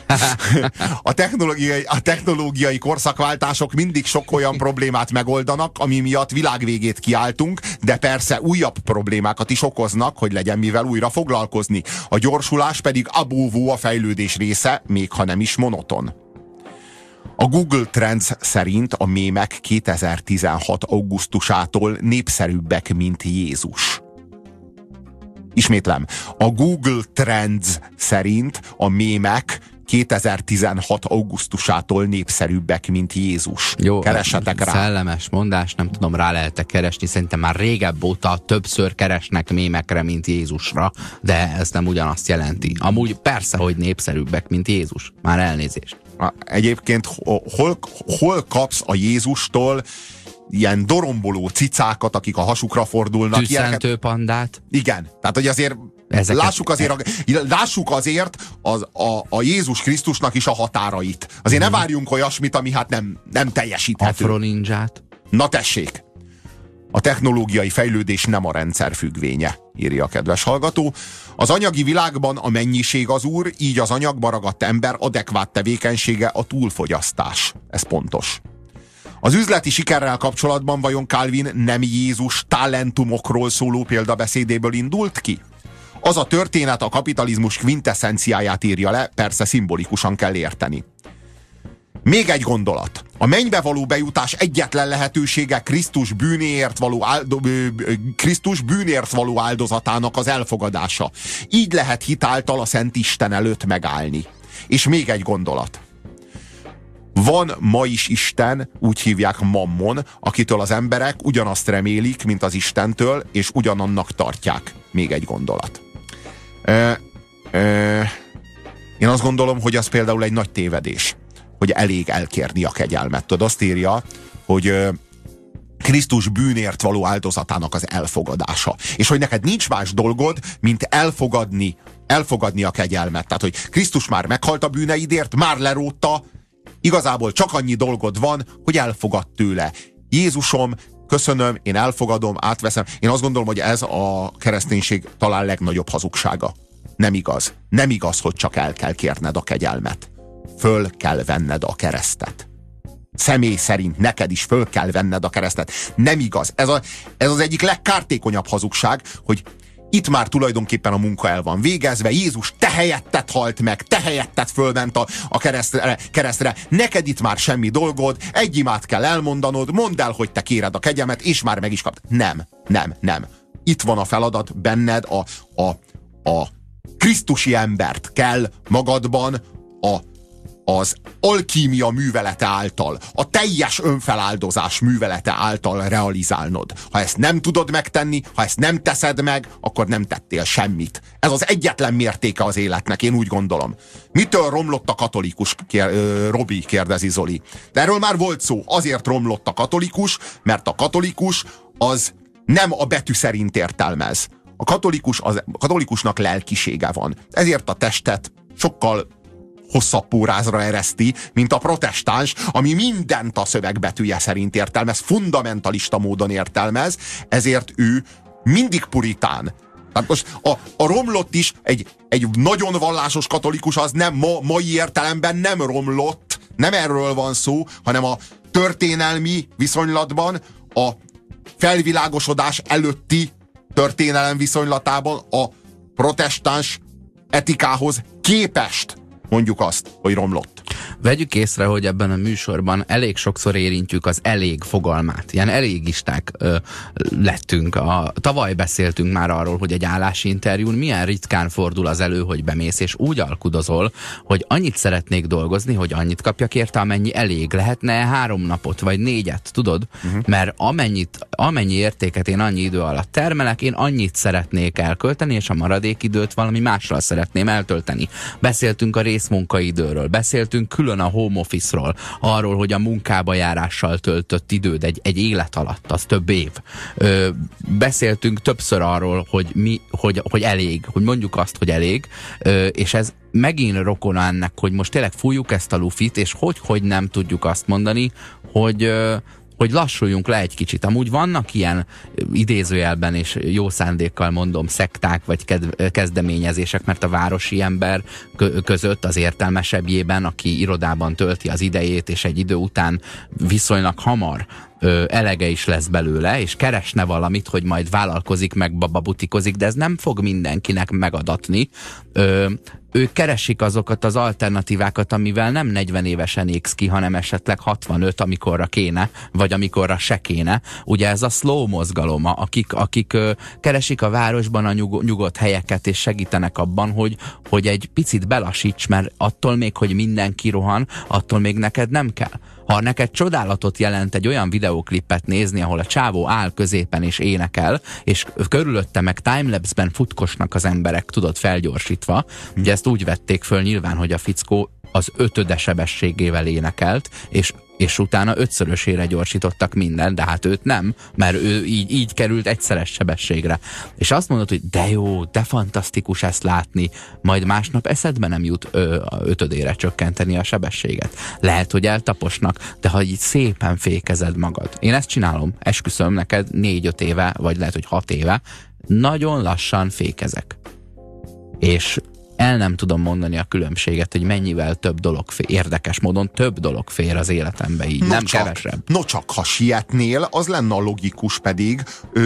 A technológiai korszakváltások mindig sok olyan problémát megoldanak, ami miatt világvégét kiáltunk, de persze újabb problémákat is okoznak, hogy legyen mivel újra foglalkozni. A gyorsulás pedig abóvó a fejlődés része, még ha nem is monoton. A Google Trends szerint a mémek 2016. augusztusától népszerűbbek, mint Jézus. Ismétlem, a Google Trends szerint a mémek 2016. augusztusától népszerűbbek, mint Jézus. Jó, keressetek rá. Szellemes mondás, nem tudom, rá lehet keresni, szerintem már régebb óta többször keresnek mémekre, mint Jézusra, de ez nem ugyanazt jelenti. Amúgy persze, hogy népszerűbbek, mint Jézus. Már elnézést. Egyébként hol kapsz a Jézustól ilyen doromboló cicákat, akik a hasukra fordulnak? Tüsszentő pandát? Igen, tehát hogy azért lássuk azért a Jézus Krisztusnak is a határait. Azért ne várjunk olyasmit, ami hát nem teljesíthető. Afro ninját? Na tessék! A technológiai fejlődés nem a rendszer függvénye, írja a kedves hallgató. Az anyagi világban a mennyiség az úr, így az anyagba ragadt ember adekvát tevékenysége a túlfogyasztás. Ez pontos. Az üzleti sikerrel kapcsolatban vajon Calvin nem Jézus talentumokról szóló példabeszédéből indult ki? Az a történet a kapitalizmus kvintessenciáját írja le, persze szimbolikusan kell érteni. Még egy gondolat. A mennybe való bejutás egyetlen lehetősége Krisztus bűnért való áldozatának az elfogadása. Így lehet hitáltal a Szent Isten előtt megállni. És még egy gondolat. Van ma is Isten, úgy hívják Mammon, akitől az emberek ugyanazt remélik, mint az Istentől, és ugyanannak tartják. Még egy gondolat. Én azt gondolom, hogy az például egy nagy tévedés, hogy elég elkérni a kegyelmet. Tudod, azt írja, hogy Krisztus bűnért való áldozatának az elfogadása. És hogy neked nincs más dolgod, mint elfogadni a kegyelmet. Tehát, hogy Krisztus már meghalt a bűneidért, már lerótta, igazából csak annyi dolgod van, hogy elfogad tőle. Jézusom, köszönöm, én elfogadom, átveszem. Én azt gondolom, hogy ez a kereszténység talán legnagyobb hazugsága. Nem igaz. Nem igaz, hogy csak el kell kérned a kegyelmet. Föl kell venned a keresztet. Személy szerint neked is föl kell venned a keresztet. Nem igaz. Ez az egyik legkártékonyabb hazugság, hogy itt már tulajdonképpen a munka el van végezve, Jézus te helyetted halt meg, te helyetted fölment a keresztre, neked itt már semmi dolgod, egy imát kell elmondanod, mondd el, hogy te kéred a kegyemet, és már meg is kapd. Nem. Itt van a feladat benned, a krisztusi embert kell magadban az alkímia művelete által, a teljes önfeláldozás művelete által realizálnod. Ha ezt nem tudod megtenni, ha ezt nem teszed meg, akkor nem tettél semmit. Ez az egyetlen mértéke az életnek, én úgy gondolom. Mitől romlott a katolikus, Robi, kérdezi Zoli. De erről már volt szó. Azért romlott a katolikus, mert a katolikus az nem a betű szerint értelmez. A katolikusnak lelkisége van. Ezért a testet sokkal hosszabb pórázra ereszti, mint a protestáns, ami mindent a szövegbetűje szerint értelmez, fundamentalista módon értelmez, ezért ő mindig puritán. Tehát most a romlott is, egy nagyon vallásos katolikus az nem mai értelemben nem romlott, nem erről van szó, hanem a történelmi viszonylatban, a felvilágosodás előtti történelem viszonylatában a protestáns etikához képest mondjuk azt, hogy romlott. Vegyük észre, hogy ebben a műsorban elég sokszor érintjük az elég fogalmát. Ilyen elégisták lettünk. Tavaly beszéltünk már arról, hogy egy állásinterjún milyen ritkán fordul az elő, hogy bemész, és úgy alkudozol, hogy annyit szeretnék dolgozni, hogy annyit kapjak érte, amennyi elég. Lehetne 3 napot, vagy 4, tudod? Mert amennyi értéket én annyi idő alatt termelek, én annyit szeretnék elkölteni, és a maradék időt valami mással szeretném eltölteni. Beszéltünk a részmunkaidőről, beszéltünk külön a home office-ról, arról, hogy a munkába járással töltött időd egy élet alatt, az több év. Beszéltünk többször arról, hogy elég, hogy mondjuk azt, hogy elég, és ez megint rokona ennek, hogy most tényleg fújjuk ezt a lufit, és hogy nem tudjuk azt mondani, hogy lassuljunk le egy kicsit. Amúgy vannak ilyen idézőjelben és jó szándékkal mondom szekták vagy kezdeményezések, mert a városi ember között az értelmesebbjében, aki irodában tölti az idejét, és egy idő után viszonylag hamar elege is lesz belőle, és keresne valamit, hogy majd vállalkozik, meg bababutikozik, de ez nem fog mindenkinek megadatni. Ők keresik azokat az alternatívákat, amivel nem 40 évesen égsz ki, hanem esetleg 65, amikorra kéne, vagy amikorra se kéne. Ugye ez a slow mozgalom, akik keresik a városban a nyugodt helyeket, és segítenek abban, hogy egy picit belassíts, mert attól még, hogy mindenki rohan, attól még neked nem kell. Ha neked csodálatot jelent egy olyan videóklipet nézni, ahol a csávó áll középen és énekel, és körülötte meg timelapse-ben futkosnak az emberek, tudod, felgyorsítva. Ugye ezt úgy vették föl nyilván, hogy a fickó az 5. sebességével énekelt, és utána 5-szörösére gyorsítottak mindent, de hát őt nem, mert ő így került egyszeres sebességre. És azt mondod, hogy de jó, de fantasztikus ezt látni, majd másnap eszedbe nem jut 5-ére csökkenteni a sebességet. Lehet, hogy eltaposnak, de ha így szépen fékezed magad. Én ezt csinálom, esküszöm neked 4-5 éve, vagy lehet, hogy 6 éve, nagyon lassan fékezek. És el nem tudom mondani a különbséget, hogy mennyivel több dolog fér, érdekes módon több dolog fér az életembe így, nem kevesebb. No csak, ha sietnél, az lenne a logikus pedig,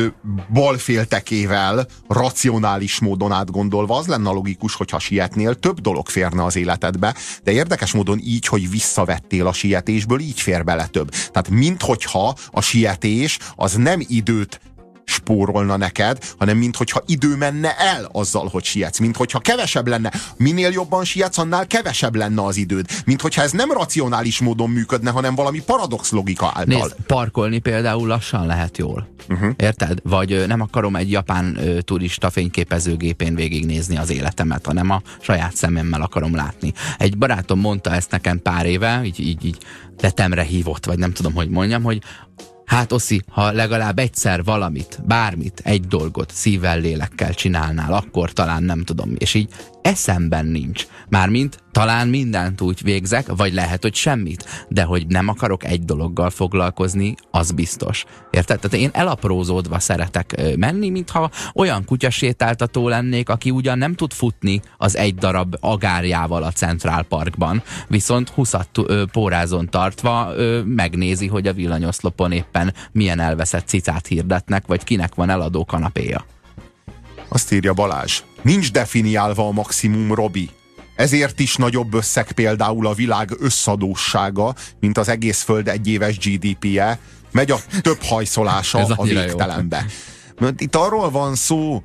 balféltekével, racionális módon átgondolva, az lenne a logikus, hogyha sietnél, több dolog férne az életedbe, de érdekes módon így, hogy visszavettél a sietésből, így fér bele több. Tehát minthogyha a sietés az nem időt spórolna neked, hanem minthogyha idő menne el azzal, hogy sietsz. Minthogyha kevesebb lenne. Minél jobban sietsz, annál kevesebb lenne az időd. Minthogyha ez nem racionális módon működne, hanem valami paradox logika által. Nézd, parkolni például lassan lehet jól. Érted? Vagy nem akarom egy japán turista fényképezőgépén végignézni az életemet, hanem a saját szememmel akarom látni. Egy barátom mondta ezt nekem pár éve, így tetemre hívott, vagy nem tudom, hogy mondjam, hogy hát Oszi, ha legalább egyszer valamit, bármit, egy dolgot szívvel, lélekkel csinálnál, akkor talán nem tudom. És így eszemben nincs. Mármint talán mindent úgy végzek, vagy lehet, hogy semmit. De hogy nem akarok egy dologgal foglalkozni, az biztos. Érted? Tehát én elaprózódva szeretek menni, mintha olyan kutyasétáltató lennék, aki ugyan nem tud futni az egy darab agárjával a Central Parkban, viszont 20 pórázon tartva megnézi, hogy a villanyoszlopon éppen milyen elveszett cicát hirdetnek, vagy kinek van eladó kanapéja. Azt írja Balázs. Nincs definiálva a maximum, Robi. Ezért is nagyobb összeg például a világ összadóssága, mint az egész föld egyéves GDP-je. Megy a több hajszolása a végtelenbe. Itt arról van szó,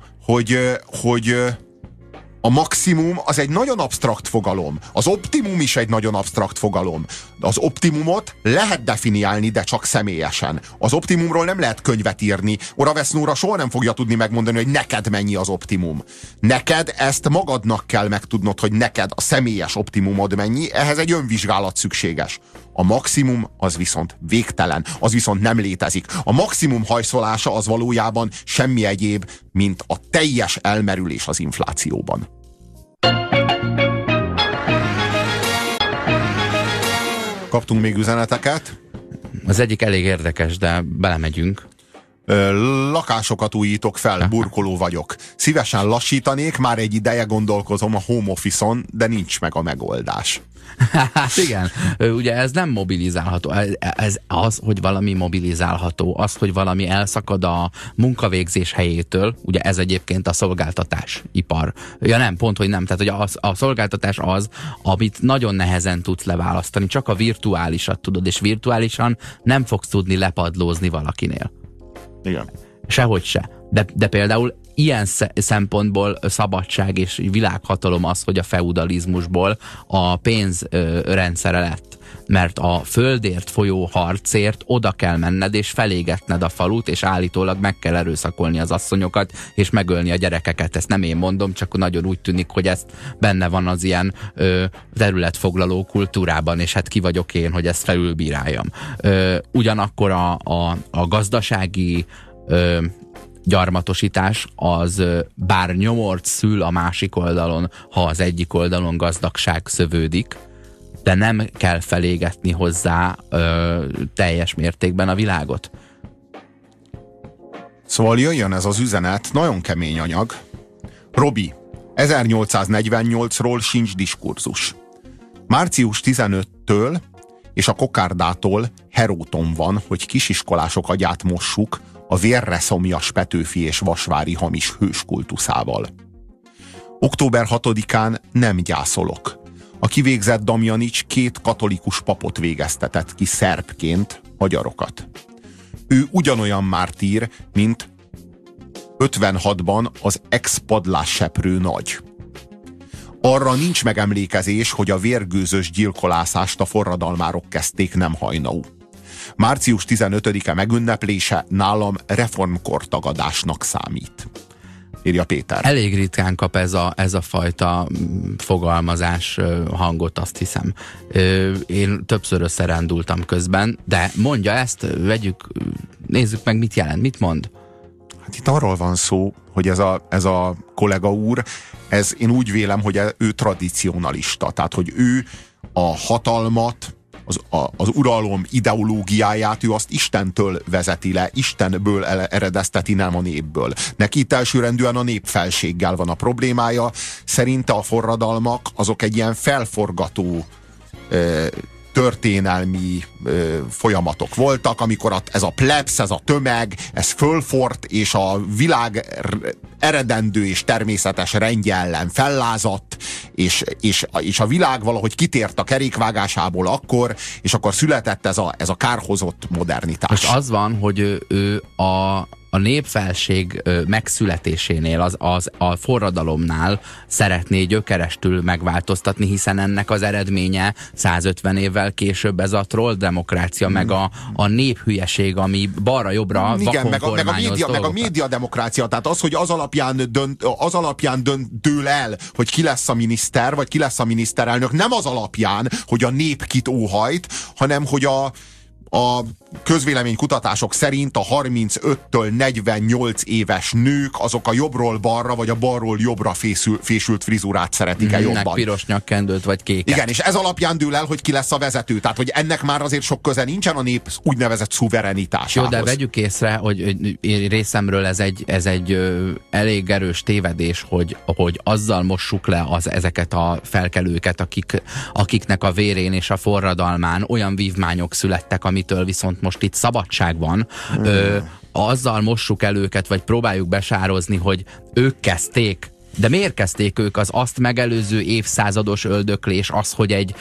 hogy a maximum az egy nagyon absztrakt fogalom. Az optimum is egy nagyon absztrakt fogalom. Az optimumot lehet definiálni, de csak személyesen. Az optimumról nem lehet könyvet írni. Oravesz Nóra soha nem fogja tudni megmondani, hogy neked mennyi az optimum. Neked ezt magadnak kell megtudnod, hogy neked a személyes optimumod mennyi, ehhez egy önvizsgálat szükséges. A maximum az viszont végtelen, az viszont nem létezik. A maximum hajszolása az valójában semmi egyéb, mint a teljes elmerülés az inflációban. Kaptunk még üzeneteket. Az egyik elég érdekes, de belemegyünk. Lakásokat újítok fel, burkoló vagyok. Szívesen lassítanék, már egy ideje gondolkozom a home office-on, de nincs meg a megoldás. Hát igen, ugye ez nem mobilizálható. Ez az, hogy valami mobilizálható, az, hogy valami elszakad a munkavégzés helyétől, ugye ez egyébként a szolgáltatásipar. Ja nem, pont, hogy nem. Tehát hogy a szolgáltatás az, amit nagyon nehezen tudsz leválasztani, csak a virtuálisat tudod, és virtuálisan nem fogsz tudni lepadlózni valakinél. Igen. Sehogy se. De például ilyen szempontból szabadság és világhatalom az, hogy a feudalizmusból a pénz rendszere lett. Mert a földért folyó harcért oda kell menned, és felégetned a falut, és állítólag meg kell erőszakolni az asszonyokat, és megölni a gyerekeket. Ezt nem én mondom, csak nagyon úgy tűnik, hogy ezt benne van az ilyen területfoglaló kultúrában, és hát ki vagyok én, hogy ezt felülbíráljam. Ugyanakkor a gazdasági gyarmatosítás az bár nyomort szül a másik oldalon, ha az egyik oldalon gazdagság szövődik, de nem kell felégetni hozzá teljes mértékben a világot. Szóval jöjjön ez az üzenet, nagyon kemény anyag. Robi, 1848-ról sincs diskurzus. Március 15-től és a kokárdától Heróton van, hogy kisiskolások agyát mossuk a vérre szomjas Petőfi és Vasvári hamis hőskultuszával. Október 6-án nem gyászolok. A kivégzett Damjanics 2 katolikus papot végeztetett ki szerbként magyarokat. Ő ugyanolyan mártír, mint 56-ban az ex-padlásseprő nagy. Arra nincs megemlékezés, hogy a vérgőzös gyilkolászást a forradalmárok kezdték nem hajnau. Március 15-e megünneplése nálam reformkortagadásnak számít. Írja Péter. Elég ritkán kap ez a fajta fogalmazás hangot, azt hiszem. Én többször összerándultam közben, de mondja ezt, nézzük meg, mit jelent, mit mond. Hát itt arról van szó, hogy ez a kollega úr, én úgy vélem, hogy ő tradicionalista. Tehát, hogy ő a hatalmat, az uralom ideológiáját, ő azt Istentől vezeti le, Istenből eredezteti, nem a népből. Neki itt elsőrendűen a népfelséggel van a problémája. Szerinte a forradalmak azok egy ilyen felforgató történelmi folyamatok voltak, amikor ez a plebs, ez a tömeg, ez fölfort, és a világ eredendő és természetes rendje ellen fellázadt, és a világ valahogy kitért a kerékvágásából akkor, és akkor született ez a kárhozott modernitás. Most az van, hogy ő a népfelség megszületésénél, a forradalomnál szeretné gyökerestül megváltoztatni, hiszen ennek az eredménye 150 évvel később ez a troll demokrácia, meg a néphülyeség, ami balra-jobbra vakon kormányoz meg a média demokrácia, tehát az, hogy az alapján dől el, hogy ki lesz a miniszter, vagy ki lesz a miniszterelnök, nem az alapján, hogy a nép kit óhajt, hanem hogy a közvéleménykutatások szerint a 35-től 48 éves nők azok a jobbról balra, vagy a balról jobbra fésült frizurát szeretik el jobban. Piros nyakkendőt, vagy kéket. Igen, és ez alapján dől el, hogy ki lesz a vezető. Tehát, hogy ennek már azért sok köze nincsen a nép úgynevezett szuverenitásához. Jó, de vegyük észre, hogy részemről ez egy elég erős tévedés, hogy azzal mossuk le ezeket a felkelőket, akiknek a vérén és a forradalmán olyan vívmányok születtek, amitől viszont most itt szabadság van, azzal mossuk el őket, vagy próbáljuk besározni, hogy ők kezdték. De miért kezdték ők? Az azt megelőző évszázados öldöklés, az, hogy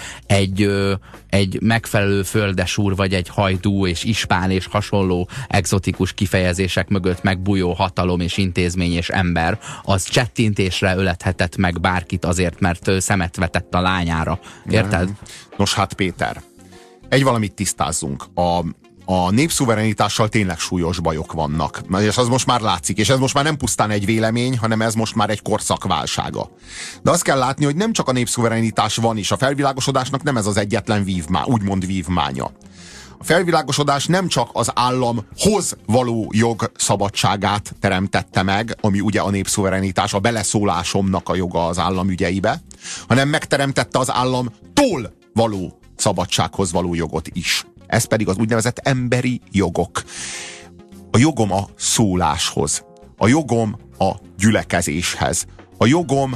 egy megfelelő földesúr, vagy egy hajdú és ispán és hasonló egzotikus kifejezések mögött megbújó hatalom és intézmény és ember, az csettintésre ölethetett meg bárkit azért, mert szemet vetett a lányára. Érted? Nos hát Péter, egy valamit tisztázzunk. A népszuverenitással tényleg súlyos bajok vannak. És az most már látszik, és ez most már nem pusztán egy vélemény, hanem ez most már egy korszak válsága. De azt kell látni, hogy nem csak a népszuverenitás van, és a felvilágosodásnak nem ez az egyetlen úgymond vívmánya. A felvilágosodás nem csak az államhoz való jog szabadságát teremtette meg, ami ugye a népszuverenitás, a beleszólásomnak a joga az állam ügyeibe, hanem megteremtette az államtól való szabadsághoz való jogot is. Ez pedig az úgynevezett emberi jogok. A jogom a szóláshoz, a jogom a gyülekezéshez, a jogom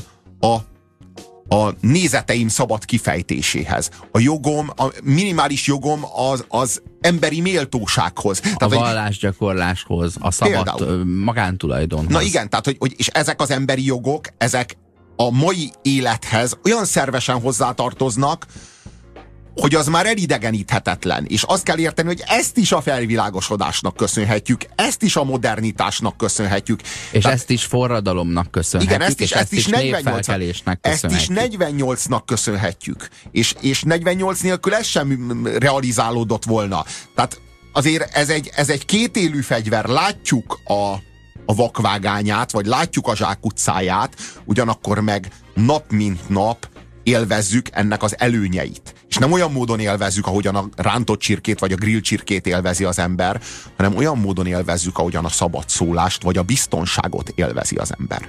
a nézeteim szabad kifejtéséhez, a minimális jogom az emberi méltósághoz. A vallásgyakorláshoz, a szabad magántulajdonhoz. Na igen, tehát és ezek az emberi jogok, ezek a mai élethez olyan szervesen hozzátartoznak, hogy az már elidegeníthetetlen. És azt kell érteni, hogy ezt is a felvilágosodásnak köszönhetjük, ezt is a modernitásnak köszönhetjük. És tehát, ezt is forradalomnak köszönhetjük. Igen, ezt is népfelkelésnek köszönhetjük. Ezt is 48-nak köszönhetjük. És 48 nélkül ez sem realizálódott volna. Tehát azért ez egy kétélű fegyver. Látjuk a vakvágányát, vagy látjuk a zsákutcáját, ugyanakkor meg nap mint nap élvezzük ennek az előnyeit. És nem olyan módon élvezzük, ahogyan a rántott csirkét vagy a grill csirkét élvezi az ember, hanem olyan módon élvezzük, ahogyan a szabad szólást vagy a biztonságot élvezi az ember.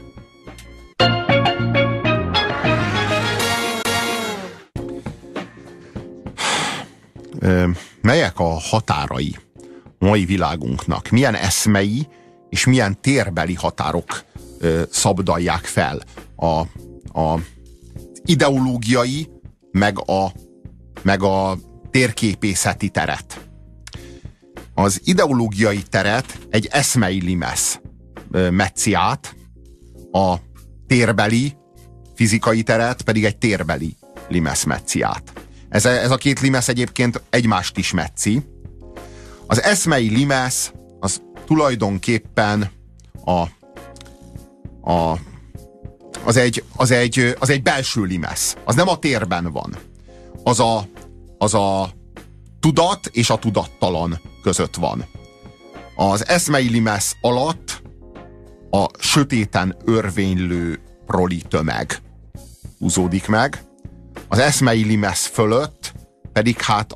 Melyek a határai a mai világunknak? Milyen eszmei és milyen térbeli határok szabdalják fel a ideológiai, meg a térképészeti teret. Az ideológiai teret egy eszmei limesz metszi át, a térbeli, fizikai teret pedig egy térbeli limesz metszi át. Ez a két limesz egyébként egymást is metszi. Az eszmei limesz az tulajdonképpen az egy belső limesz. Az nem a térben van. Az a tudat és a tudattalan között van. Az eszmei limesz alatt a sötéten örvénylő proli tömeg húzódik meg. Az eszmei limesz fölött pedig hát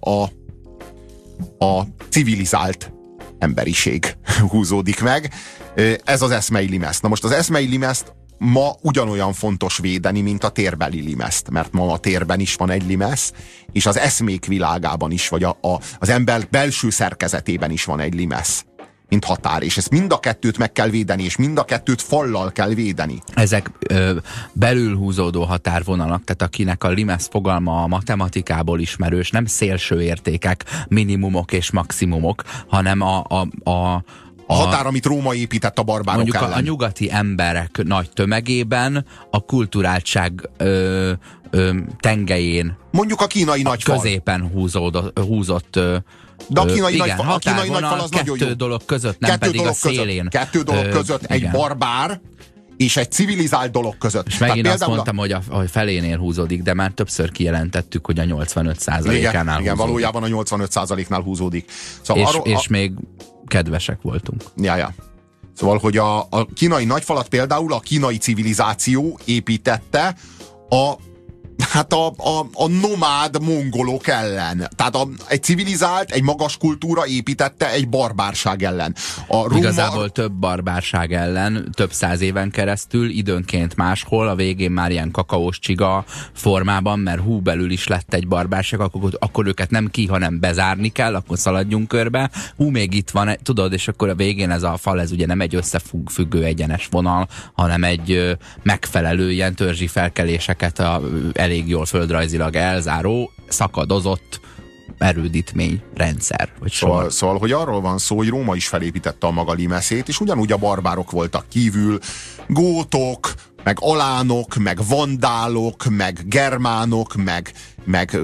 a civilizált emberiség húzódik meg. Ez az eszmei limesz. Na most az eszmei limeszt ma ugyanolyan fontos védeni, mint a térbeli limeszt, mert ma a térben is van egy limesz, és az eszmék világában is, vagy az ember belső szerkezetében is van egy limesz, mint határ, és ezt mind a kettőt meg kell védeni, és mind a kettőt fallal kell védeni. Ezek belül húzódó határvonalak, tehát akinek a limesz fogalma a matematikából ismerős, nem szélső értékek, minimumok és maximumok, hanem a határ, amit Róma épített a barbárok mondjuk ellen. A nyugati emberek nagy tömegében a kulturáltság tengelyén, mondjuk a kínai nagyfal. Középen húzott de a kínai nagyfal az nagyon jó. Kettő dolog között, nem pedig a szélén. Kettő dolog között, egy barbár és egy civilizált dolog között. És megint azt mondtam, hogy a felénél húzódik, de már többször kijelentettük, hogy a 85%-ánál húzódik. Valójában a 85%-nál húzódik. Szóval és még kedvesek voltunk. Ja. Szóval, hogy a kínai nagyfalat például a kínai civilizáció építette a nomád mongolok ellen. Tehát egy civilizált, egy magas kultúra építette egy barbárság ellen. Igazából több barbárság ellen, több 100 éven keresztül, időnként máshol, a végén már ilyen kakaós csiga formában, mert belül is lett egy barbárság, akkor őket nem hanem bezárni kell, akkor szaladjunk körbe. Még itt van, tudod, és akkor a végén ez a fal, ez ugye nem egy összefüggő egyenes vonal, hanem egy megfelelő ilyen törzsi felkeléseket elég jól földrajzilag elzáró, szakadozott erődítmény rendszer. Szóval, hogy arról van szó, hogy Róma is felépítette a maga limeszét, és ugyanúgy a barbárok voltak kívül, gótok, meg alánok, meg vandálok, meg germánok, meg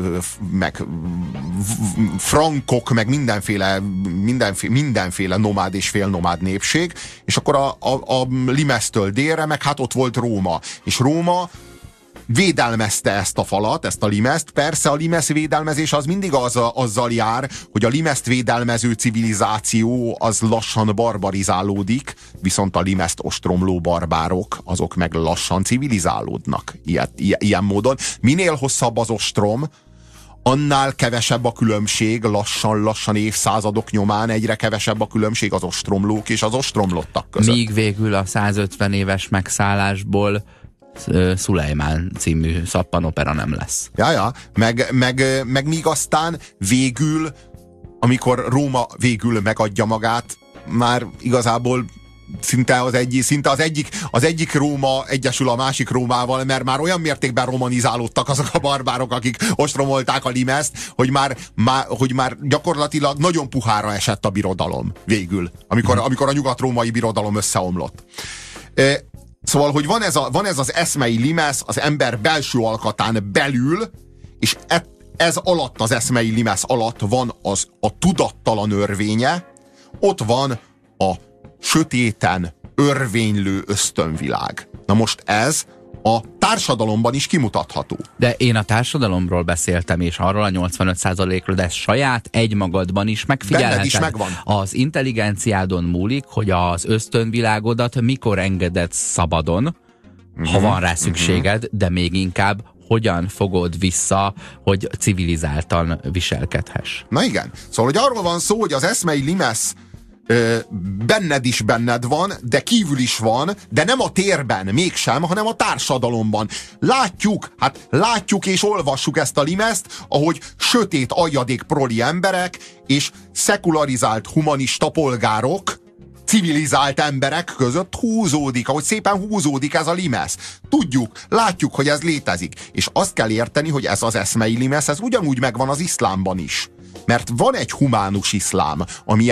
frankok, meg mindenféle nomád és félnomád népség, és akkor a limesztől délre, meg hát ott volt Róma. És Róma védelmezte ezt a falat, ezt a limeszt. Persze a limesz védelmezés az mindig azzal jár, hogy a limeszt védelmező civilizáció az lassan barbarizálódik, viszont a limeszt ostromló barbárok, azok meg lassan civilizálódnak. Ilyen módon. Minél hosszabb az ostrom, annál kevesebb a különbség, lassan évszázadok nyomán egyre kevesebb a különbség az ostromlók és az ostromlottak között. Míg végül a 150 éves megszállásból Szulejmán című szappanopera nem lesz. Ja, meg míg aztán végül, amikor Róma végül megadja magát, már igazából szinte az egyik Róma egyesül a másik Rómával, mert már olyan mértékben romanizálódtak azok a barbárok, akik ostromolták a limeszt, hogy már gyakorlatilag nagyon puhára esett a birodalom végül, amikor a nyugat-római birodalom összeomlott. Szóval, hogy van ez az eszmei limesz az ember belső alkatán belül, és ez alatt, az eszmei limesz alatt van a tudattalan örvénye, ott van a sötéten örvénylő ösztönvilág. Na most ez a társadalomban is kimutatható. De én a társadalomról beszéltem, és arról a 85%-ról, de ez saját egymagadban is megfigyelheted. Benned is megvan. Az intelligenciádon múlik, hogy az ösztönvilágodat mikor engeded szabadon, ha van rá szükséged, de még inkább hogyan fogod vissza, hogy civilizáltan viselkedhess. Na igen. Szóval, hogy arról van szó, hogy az eszmei limesz benned van, de kívül is van, de nem a térben mégsem, hanem a társadalomban. Látjuk és olvassuk ezt a limeszt, ahogy sötét aljadék proli emberek és szekularizált humanista polgárok civilizált emberek között húzódik, ahogy szépen húzódik ez a limesz. Tudjuk, látjuk, hogy ez létezik. És azt kell érteni, hogy ez az eszmei limesz, ez ugyanúgy megvan az iszlámban is. Mert van egy humánus iszlám, ami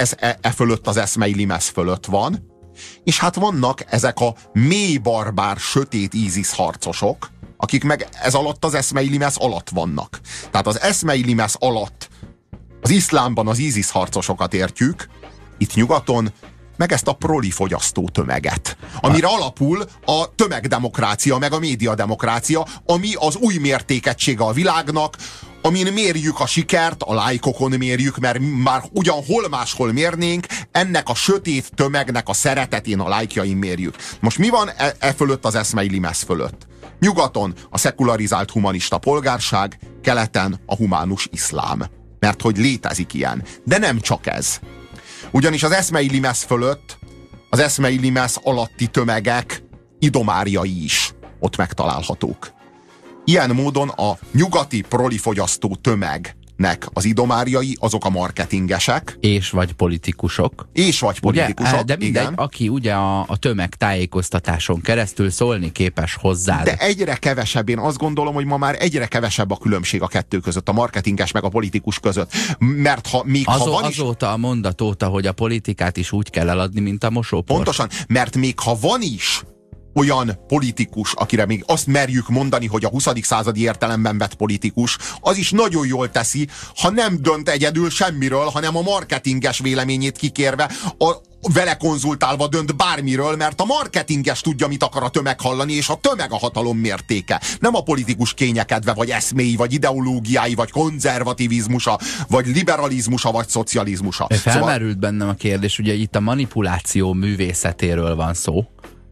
e fölött, az eszmei limesz fölött van, és hát vannak ezek a mély barbár, sötét ISIS harcosok, akik meg ez alatt az eszmei limesz alatt vannak. Tehát az eszmei limesz alatt az iszlámban az ISIS harcosokat értjük, itt nyugaton meg ezt a proli fogyasztó tömeget, amire alapul a tömegdemokrácia, meg a médiademokrácia, ami az új mértékegysége a világnak, amin mérjük a sikert, a lájkokon mérjük, mert már ugyanhol máshol mérnénk, ennek a sötét tömegnek a szeretetén a lájkjain mérjük. Most mi van e fölött, az eszmei limesz fölött? Nyugaton a szekularizált humanista polgárság, keleten a humánus iszlám. Mert hogy létezik ilyen. De nem csak ez. Ugyanis az eszmei limesz fölött, az eszmei limesz alatti tömegek idomárjai is ott megtalálhatók. Ilyen módon a nyugati prolifogyasztó tömegnek az idomárjai azok a marketingesek. És vagy politikusok. És vagy politikusok, ugye, de mindegy, igen. aki ugye a tömegtájékoztatáson keresztül szólni képes hozzád. De egyre kevesebb, én azt gondolom, hogy ma már egyre kevesebb a különbség a kettő között, a marketinges meg a politikus között. Mert ha még ha van is... Azóta a mondat óta, hogy a politikát is úgy kell eladni, mint a mosóport. Pontosan, mert még ha van is olyan politikus, akire még azt merjük mondani, hogy a 20. századi értelemben vett politikus, az is nagyon jól teszi, ha nem dönt egyedül semmiről, hanem a marketinges véleményét kikérve, vele konzultálva dönt bármiről, mert a marketinges tudja, mit akar a tömeg hallani, és a tömeg a hatalom mértéke. Nem a politikus kényekedve, vagy eszméi, vagy ideológiái, vagy konzervativizmusa, vagy liberalizmusa, vagy szocializmusa. Felmerült bennem a kérdés, ugye itt a manipuláció művészetéről van szó.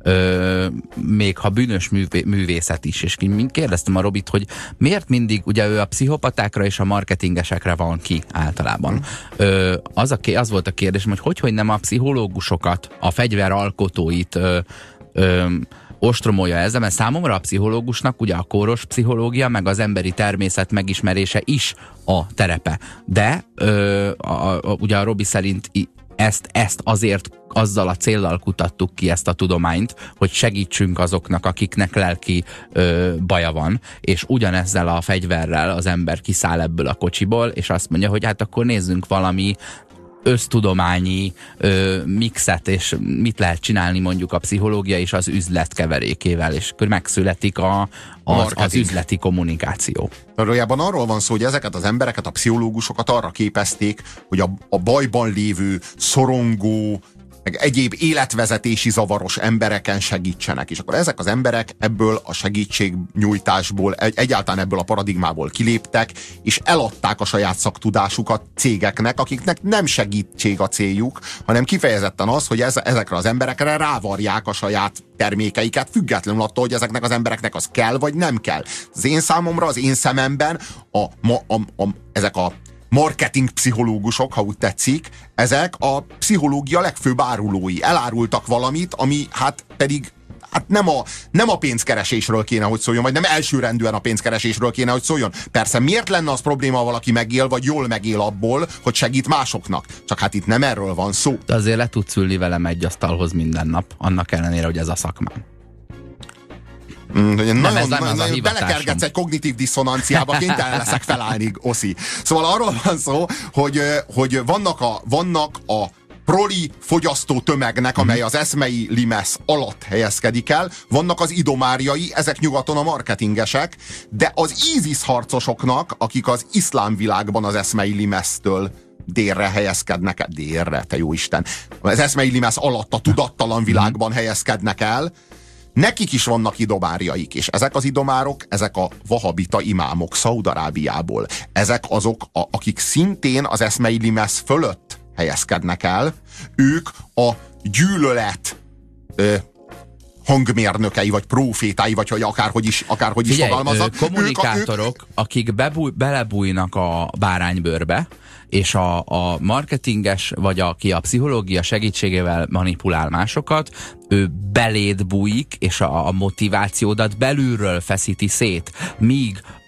Még ha bűnös művészet is, és kérdeztem a Robit, hogy miért mindig, ugye ő a pszichopatákra és a marketingesekre van ki általában. Az volt a kérdésem, hogy nem a pszichológusokat, a fegyveralkotóit ostromolja ezzel, mert számomra a pszichológusnak ugye a kóros pszichológia, meg az emberi természet megismerése is a terepe. De ugye a Robi szerint ezt azért azzal a céllal kutattuk ki ezt a tudományt, hogy segítsünk azoknak, akiknek lelki baja van, és ugyanezzel a fegyverrel az ember kiszáll ebből a kocsiból, és azt mondja, hogy hát akkor nézzünk valami össztudományi mixet, és mit lehet csinálni mondjuk a pszichológia és az üzlet keverékével, és akkor megszületik az üzleti kommunikáció. Valójában arról van szó, hogy ezeket az embereket, a pszichológusokat arra képezték, hogy a bajban lévő, szorongó, meg egyéb életvezetési zavaros embereken segítsenek. És akkor ezek az emberek ebből a segítségnyújtásból, egyáltalán ebből a paradigmából kiléptek, és eladták a saját szaktudásukat cégeknek, akiknek nem segítség a céljuk, hanem kifejezetten az, hogy ezekre az emberekre rávarják a saját termékeiket, függetlenül attól, hogy ezeknek az embereknek az kell, vagy nem kell. Az én számomra, az én szememben ezek a marketing pszichológusok, ha úgy tetszik, ezek a pszichológia legfőbb árulói. Elárultak valamit, ami hát pedig nem a pénzkeresésről kéne, hogy szóljon, vagy nem elsőrendűen a pénzkeresésről kéne, hogy szóljon. Persze miért lenne az probléma, ha valaki megél, vagy jól megél abból, hogy segít másoknak? Csak hát itt nem erről van szó. De azért le tudsz ülni velem egy asztalhoz minden nap, annak ellenére, hogy ez a szakmám. Nagyon belekergetsz egy kognitív diszonanciába, kénytelen leszek felállni, Oszi. Szóval arról van szó, hogy vannak a proli fogyasztó tömegnek, amely az eszmei limesz alatt helyezkedik el, vannak az idomárjai, ezek nyugaton a marketingesek, de az ISIS harcosoknak, akik az iszlám világban az eszmei limesztől délre helyezkednek el, délre, te jó Isten, az eszmei limesz alatt a tudattalan világban helyezkednek el, nekik is vannak idomárjaik, és ezek az idomárok, ezek a vahabita imámok Szaúd-Arábiából. Ezek azok, akik szintén az eszmei limesz fölött helyezkednek el. Ők a gyűlölet hangmérnökei, vagy prófétái, vagy hogy akárhogy is fogalmaznak. Kommunikátorok, akik belebújnak a báránybőrbe, és a marketinges, vagy aki a pszichológia segítségével manipulál másokat, ő beléd bújik, és a motivációdat belülről feszíti szét, míg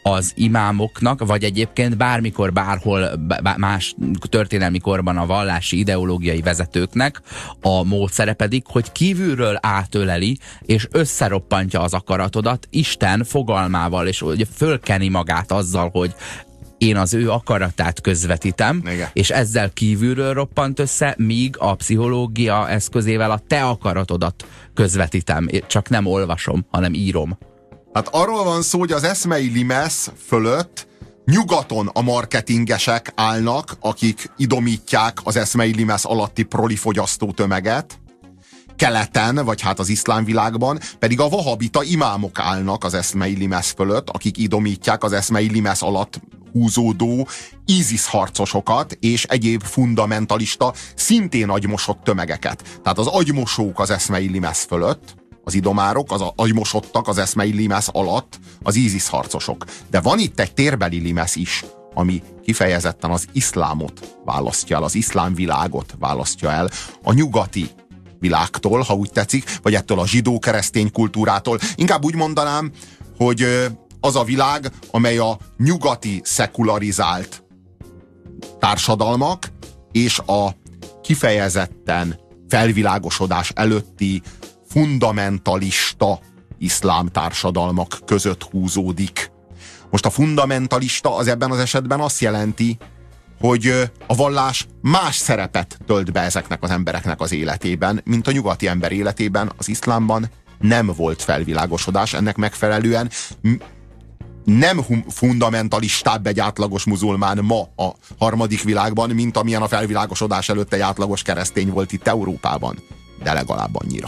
az imámoknak, vagy egyébként bármikor, bárhol, más történelmi korban a vallási ideológiai vezetőknek a módszere pedig, hogy kívülről átöleli, és összeroppantja az akaratodat Isten fogalmával, és ugye fölkeni magát azzal, hogy én az ő akaratát közvetítem, igen, és ezzel kívülről roppant össze, míg a pszichológia eszközével a te akaratodat közvetítem. Csak nem olvasom, hanem írom. Hát arról van szó, hogy az eszmei limesz fölött nyugaton a marketingesek állnak, akik idomítják az eszmei limesz alatti prolifogyasztó tömeget, keleten, vagy hát az iszlám világban pedig a vahabita imámok állnak az eszmei limesz fölött, akik idomítják az eszmei limesz alatt húzódó ISIS harcosokat és egyéb fundamentalista, szintén agymosott tömegeket. Tehát az agymosók az eszmei limesz fölött, az idomárok, az agymosottak az eszmei limesz alatt az ISIS harcosok. De van itt egy térbeli limesz is, ami kifejezetten az iszlámot választja el, az iszlám világot választja el a nyugati világtól, ha úgy tetszik, vagy ettől a zsidó-keresztény kultúrától. Inkább úgy mondanám, hogy az a világ, amely a nyugati szekularizált társadalmak és a kifejezetten felvilágosodás előtti fundamentalista iszlám társadalmak között húzódik. Most a fundamentalista az ebben az esetben azt jelenti, hogy a vallás más szerepet tölt be ezeknek az embereknek az életében, mint a nyugati ember életében. Az iszlámban nem volt felvilágosodás, ennek megfelelően nem fundamentalistább egy átlagos muzulmán ma a harmadik világban, mint amilyen a felvilágosodás előtt egy átlagos keresztény volt itt Európában. De legalább annyira.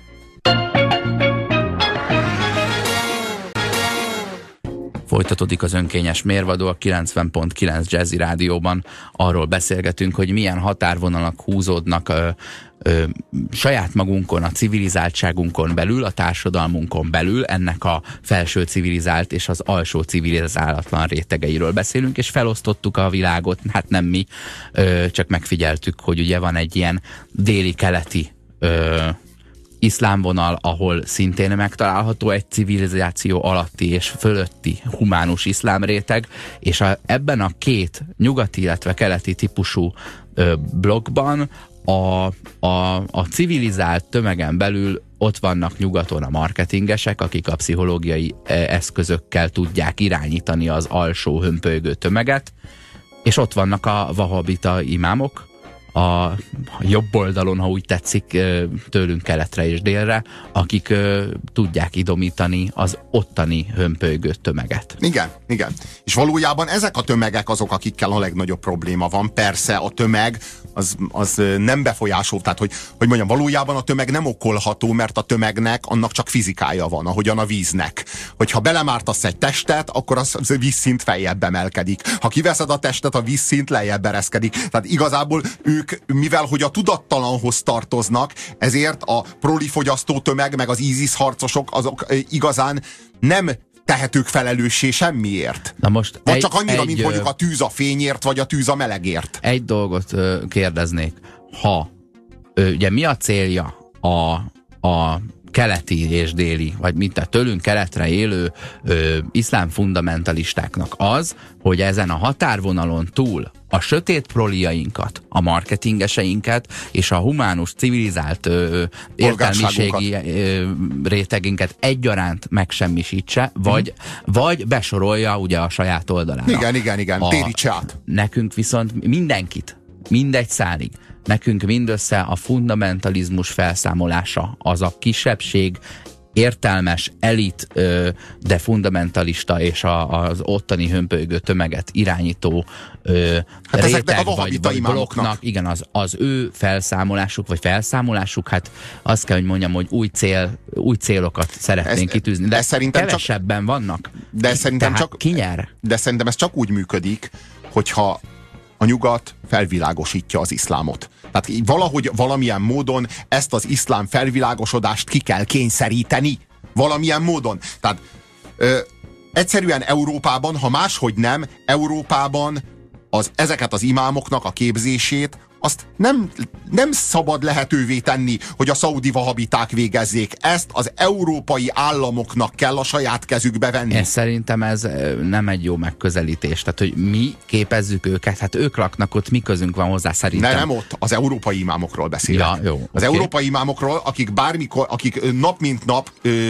Folytatódik az önkényes mérvadó a 90.9 Jazzy Rádióban. Arról beszélgetünk, hogy milyen határvonalak húzódnak saját magunkon, a civilizáltságunkon belül, a társadalmunkon belül, ennek a felső civilizált és az alsó civilizálatlan rétegeiről beszélünk, és felosztottuk a világot, hát nem mi, csak megfigyeltük, hogy ugye van egy ilyen déli-keleti iszlámvonal, ahol szintén megtalálható egy civilizáció alatti és fölötti humánus iszlám réteg, és ebben a két nyugati, illetve keleti típusú blokkban a civilizált tömegen belül ott vannak nyugaton a marketingesek, akik a pszichológiai eszközökkel tudják irányítani az alsó hömpölygő tömeget, és ott vannak a vahabita imámok, a jobb oldalon, ha úgy tetszik, tőlünk keletre és délre, akik tudják idomítani az ottani hömpölygő tömeget. Igen, igen. És valójában ezek a tömegek azok, akikkel a legnagyobb probléma van. Persze a tömeg az nem befolyásol, tehát hogy mondjam, valójában a tömeg nem okolható, mert a tömegnek annak csak fizikája van, ahogyan a víznek. Hogyha belemártasz egy testet, akkor az vízszint feljebb emelkedik. Ha kiveszed a testet, a vízszint lejjebb ereszkedik. Tehát igazából ők, mivel hogy a tudattalanhoz tartoznak, ezért a prolifogyasztó tömeg, meg az ISIS harcosok, azok igazán nem tehetők felelőssé semmiért. Na most vagy csak annyira, mint mondjuk a tűz a fényért, vagy a tűz a melegért. Egy dolgot kérdeznék. Ha ugye mi a célja a keleti és déli, vagy mint tőlünk keletre élő iszlám fundamentalistáknak az, hogy ezen a határvonalon túl a sötét proliainkat, a marketingeseinket és a humánus, civilizált értelmiségi rétegünket egyaránt megsemmisítse, vagy besorolja ugye a saját oldalára. Igen, térítse át. Nekünk viszont mindenkit, mindegy szálig, nekünk mindössze a fundamentalizmus felszámolása, az a kisebbség, értelmes, elit, de fundamentalista és az ottani hömpölygő tömeget irányító réteg vagy blokknak, igen, az ő felszámolásuk, vagy felszámolásuk, hát azt kell, hogy mondjam, hogy új célokat szeretnénk kitűzni, de kevesebben vannak. De szerintem csak ki nyer? De szerintem ez csak úgy működik, hogyha a nyugat felvilágosítja az iszlámot. Tehát valahogy, valamilyen módon ezt az iszlám felvilágosodást ki kell kényszeríteni. Valamilyen módon. Tehát egyszerűen Európában, ha máshogy nem, Európában ezeket az imámoknak a képzését azt nem szabad lehetővé tenni, hogy a szaudi vahabiták végezzék. Ezt az európai államoknak kell a saját kezükbe venni. Szerintem ez nem egy jó megközelítés. Tehát, hogy mi képezzük őket, hát ők laknak ott, mi közünk van hozzá szerintem. Nem ott, az európai imámokról beszélek. Ja, jó, az európai imámokról, akik nap mint nap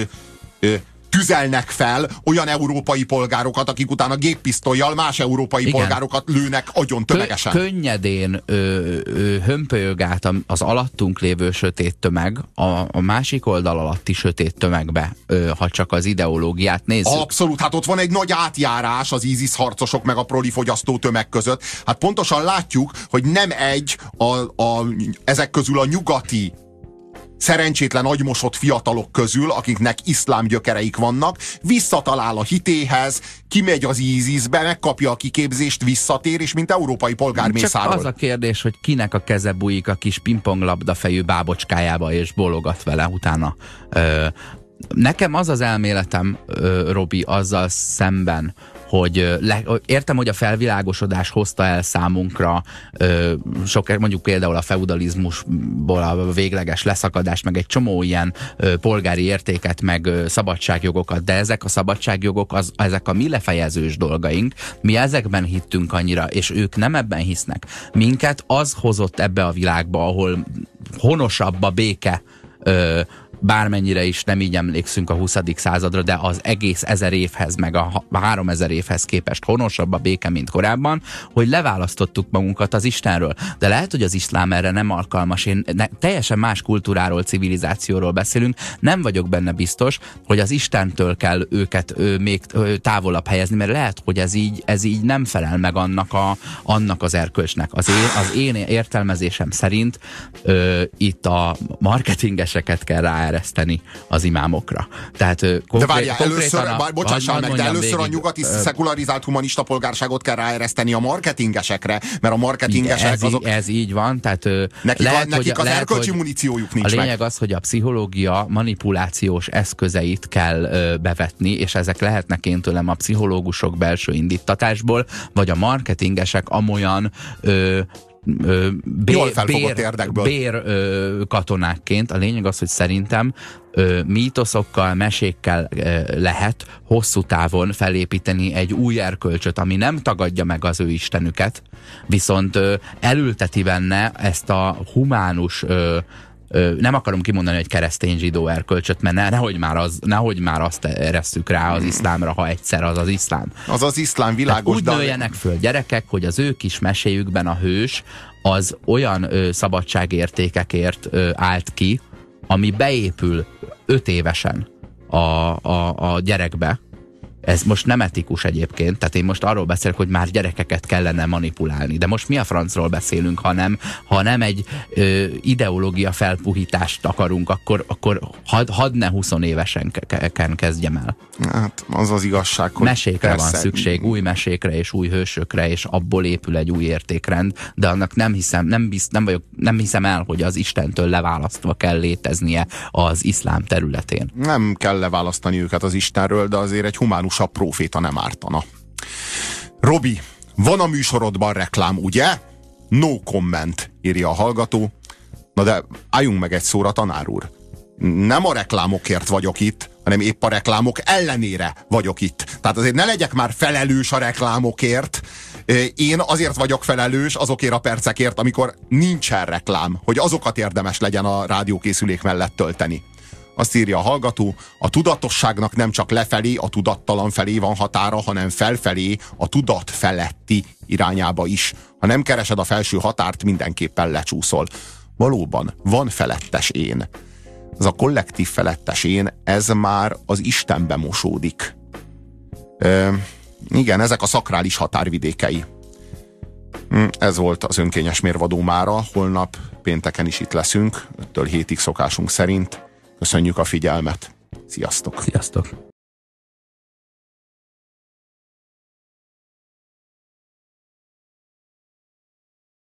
tüzelnek fel olyan európai polgárokat, akik utána géppisztollyal más európai polgárokat lőnek agyon tömegesen. Könnyedén hömpölyög át az alattunk lévő sötét tömeg a másik oldal alatti sötét tömegbe, ha csak az ideológiát nézzük. Abszolút, hát ott van egy nagy átjárás az ISIS harcosok meg a prolifogyasztó tömeg között. Hát pontosan látjuk, hogy nem egy ezek közül a nyugati szerencsétlen agymosott fiatalok közül, akiknek iszlám gyökereik vannak, visszatalál a hitéhez, kimegy az ISIS-be, megkapja a kiképzést, visszatér, és mint európai polgár mészárol. Csak az a kérdés, hogy kinek a keze bújik a kis pingponglabda fejű bábocskájába, és bologat vele utána. Nekem az az elméletem, Robi, azzal szemben, hogy értem, hogy a felvilágosodás hozta el számunkra mondjuk például a feudalizmusból a végleges leszakadás, meg egy csomó ilyen polgári értéket, meg szabadságjogokat, de ezek a szabadságjogok, ezek a mi lefejezős dolgaink, mi ezekben hittünk annyira, és ők nem ebben hisznek. Minket az hozott ebbe a világba, ahol honosabb a béke, bármennyire is nem így emlékszünk a 20. századra, de az egész 1000 évhez, meg a 3000 évhez képest honosabb a béke, mint korábban, hogy leválasztottuk magunkat az Istenről. De lehet, hogy az iszlám erre nem alkalmas. Teljesen más kultúráról, civilizációról beszélünk, nem vagyok benne biztos, hogy az Istentől kell őket még távolabb helyezni, mert lehet, hogy ez így nem felel meg annak az erkölcsnek. Az én értelmezésem szerint itt a marketingeseket kell ráereszteni az imámokra. Tehát de várjál, először a nyugati szekularizált humanista polgárságot kell ráereszteni a marketingesekre, mert a marketingesek azok... Ez így van, tehát nekik az erkölcsi muníciójuk nincs meg. A lényeg az, hogy a pszichológia manipulációs eszközeit kell bevetni, és ezek lehetnek én tőlem a pszichológusok belső indítatásból, vagy a marketingesek amolyan bér katonákként. A lényeg az, hogy szerintem mítoszokkal, mesékkel lehet hosszú távon felépíteni egy új erkölcsöt, ami nem tagadja meg az ő istenüket, viszont elülteti benne ezt a humánus, nem akarom kimondani, hogy keresztény-zsidó erkölcsöt, mert nehogy már azt eresszük rá az iszlámra, ha egyszer az iszlám. Az iszlám világos. Úgy nőjenek föl gyerekek, hogy az ő kis meséjükben a hős az olyan szabadságértékekért állt ki, ami beépül 5 évesen a gyerekbe. Ez most nem etikus egyébként, tehát én most arról beszélek, hogy már gyerekeket kellene manipulálni. De most mi a francról beszélünk, ha nem egy ideológia felpuhítást akarunk, akkor hadd ne 20 évesen kezdjem el. Hát az az igazság, hogy mesékre persze van szükség, új mesékre és új hősökre, és abból épül egy új értékrend, de annak nem hiszem el, hogy az Istentől leválasztva kell léteznie az iszlám területén. Nem kell leválasztani őket az Istenről, de azért egy humánusabb próféta nem ártana. Robi, van a műsorodban reklám, ugye? No comment, írja a hallgató. Na de álljunk meg egy szóra, tanár úr. Nem a reklámokért vagyok itt, hanem épp a reklámok ellenére vagyok itt. Tehát azért ne legyek már felelős a reklámokért. Én azért vagyok felelős azokért a percekért, amikor nincsen reklám, hogy azokat érdemes legyen a rádiókészülék mellett tölteni. Azt írja a hallgató, a tudatosságnak nem csak lefelé, a tudattalan felé van határa, hanem felfelé, a tudat feletti irányába is. Ha nem keresed a felső határt, mindenképpen lecsúszol. Valóban, van felettes én. Ez a kollektív felettes én, ez már az Istenbe mosódik. Igen, ezek a szakrális határvidékei. Ez volt az önkényes mérvadó mára. Holnap pénteken is itt leszünk, 5-től 7-ig szokásunk szerint. Köszönjük a figyelmet. Sziasztok! Sziasztok!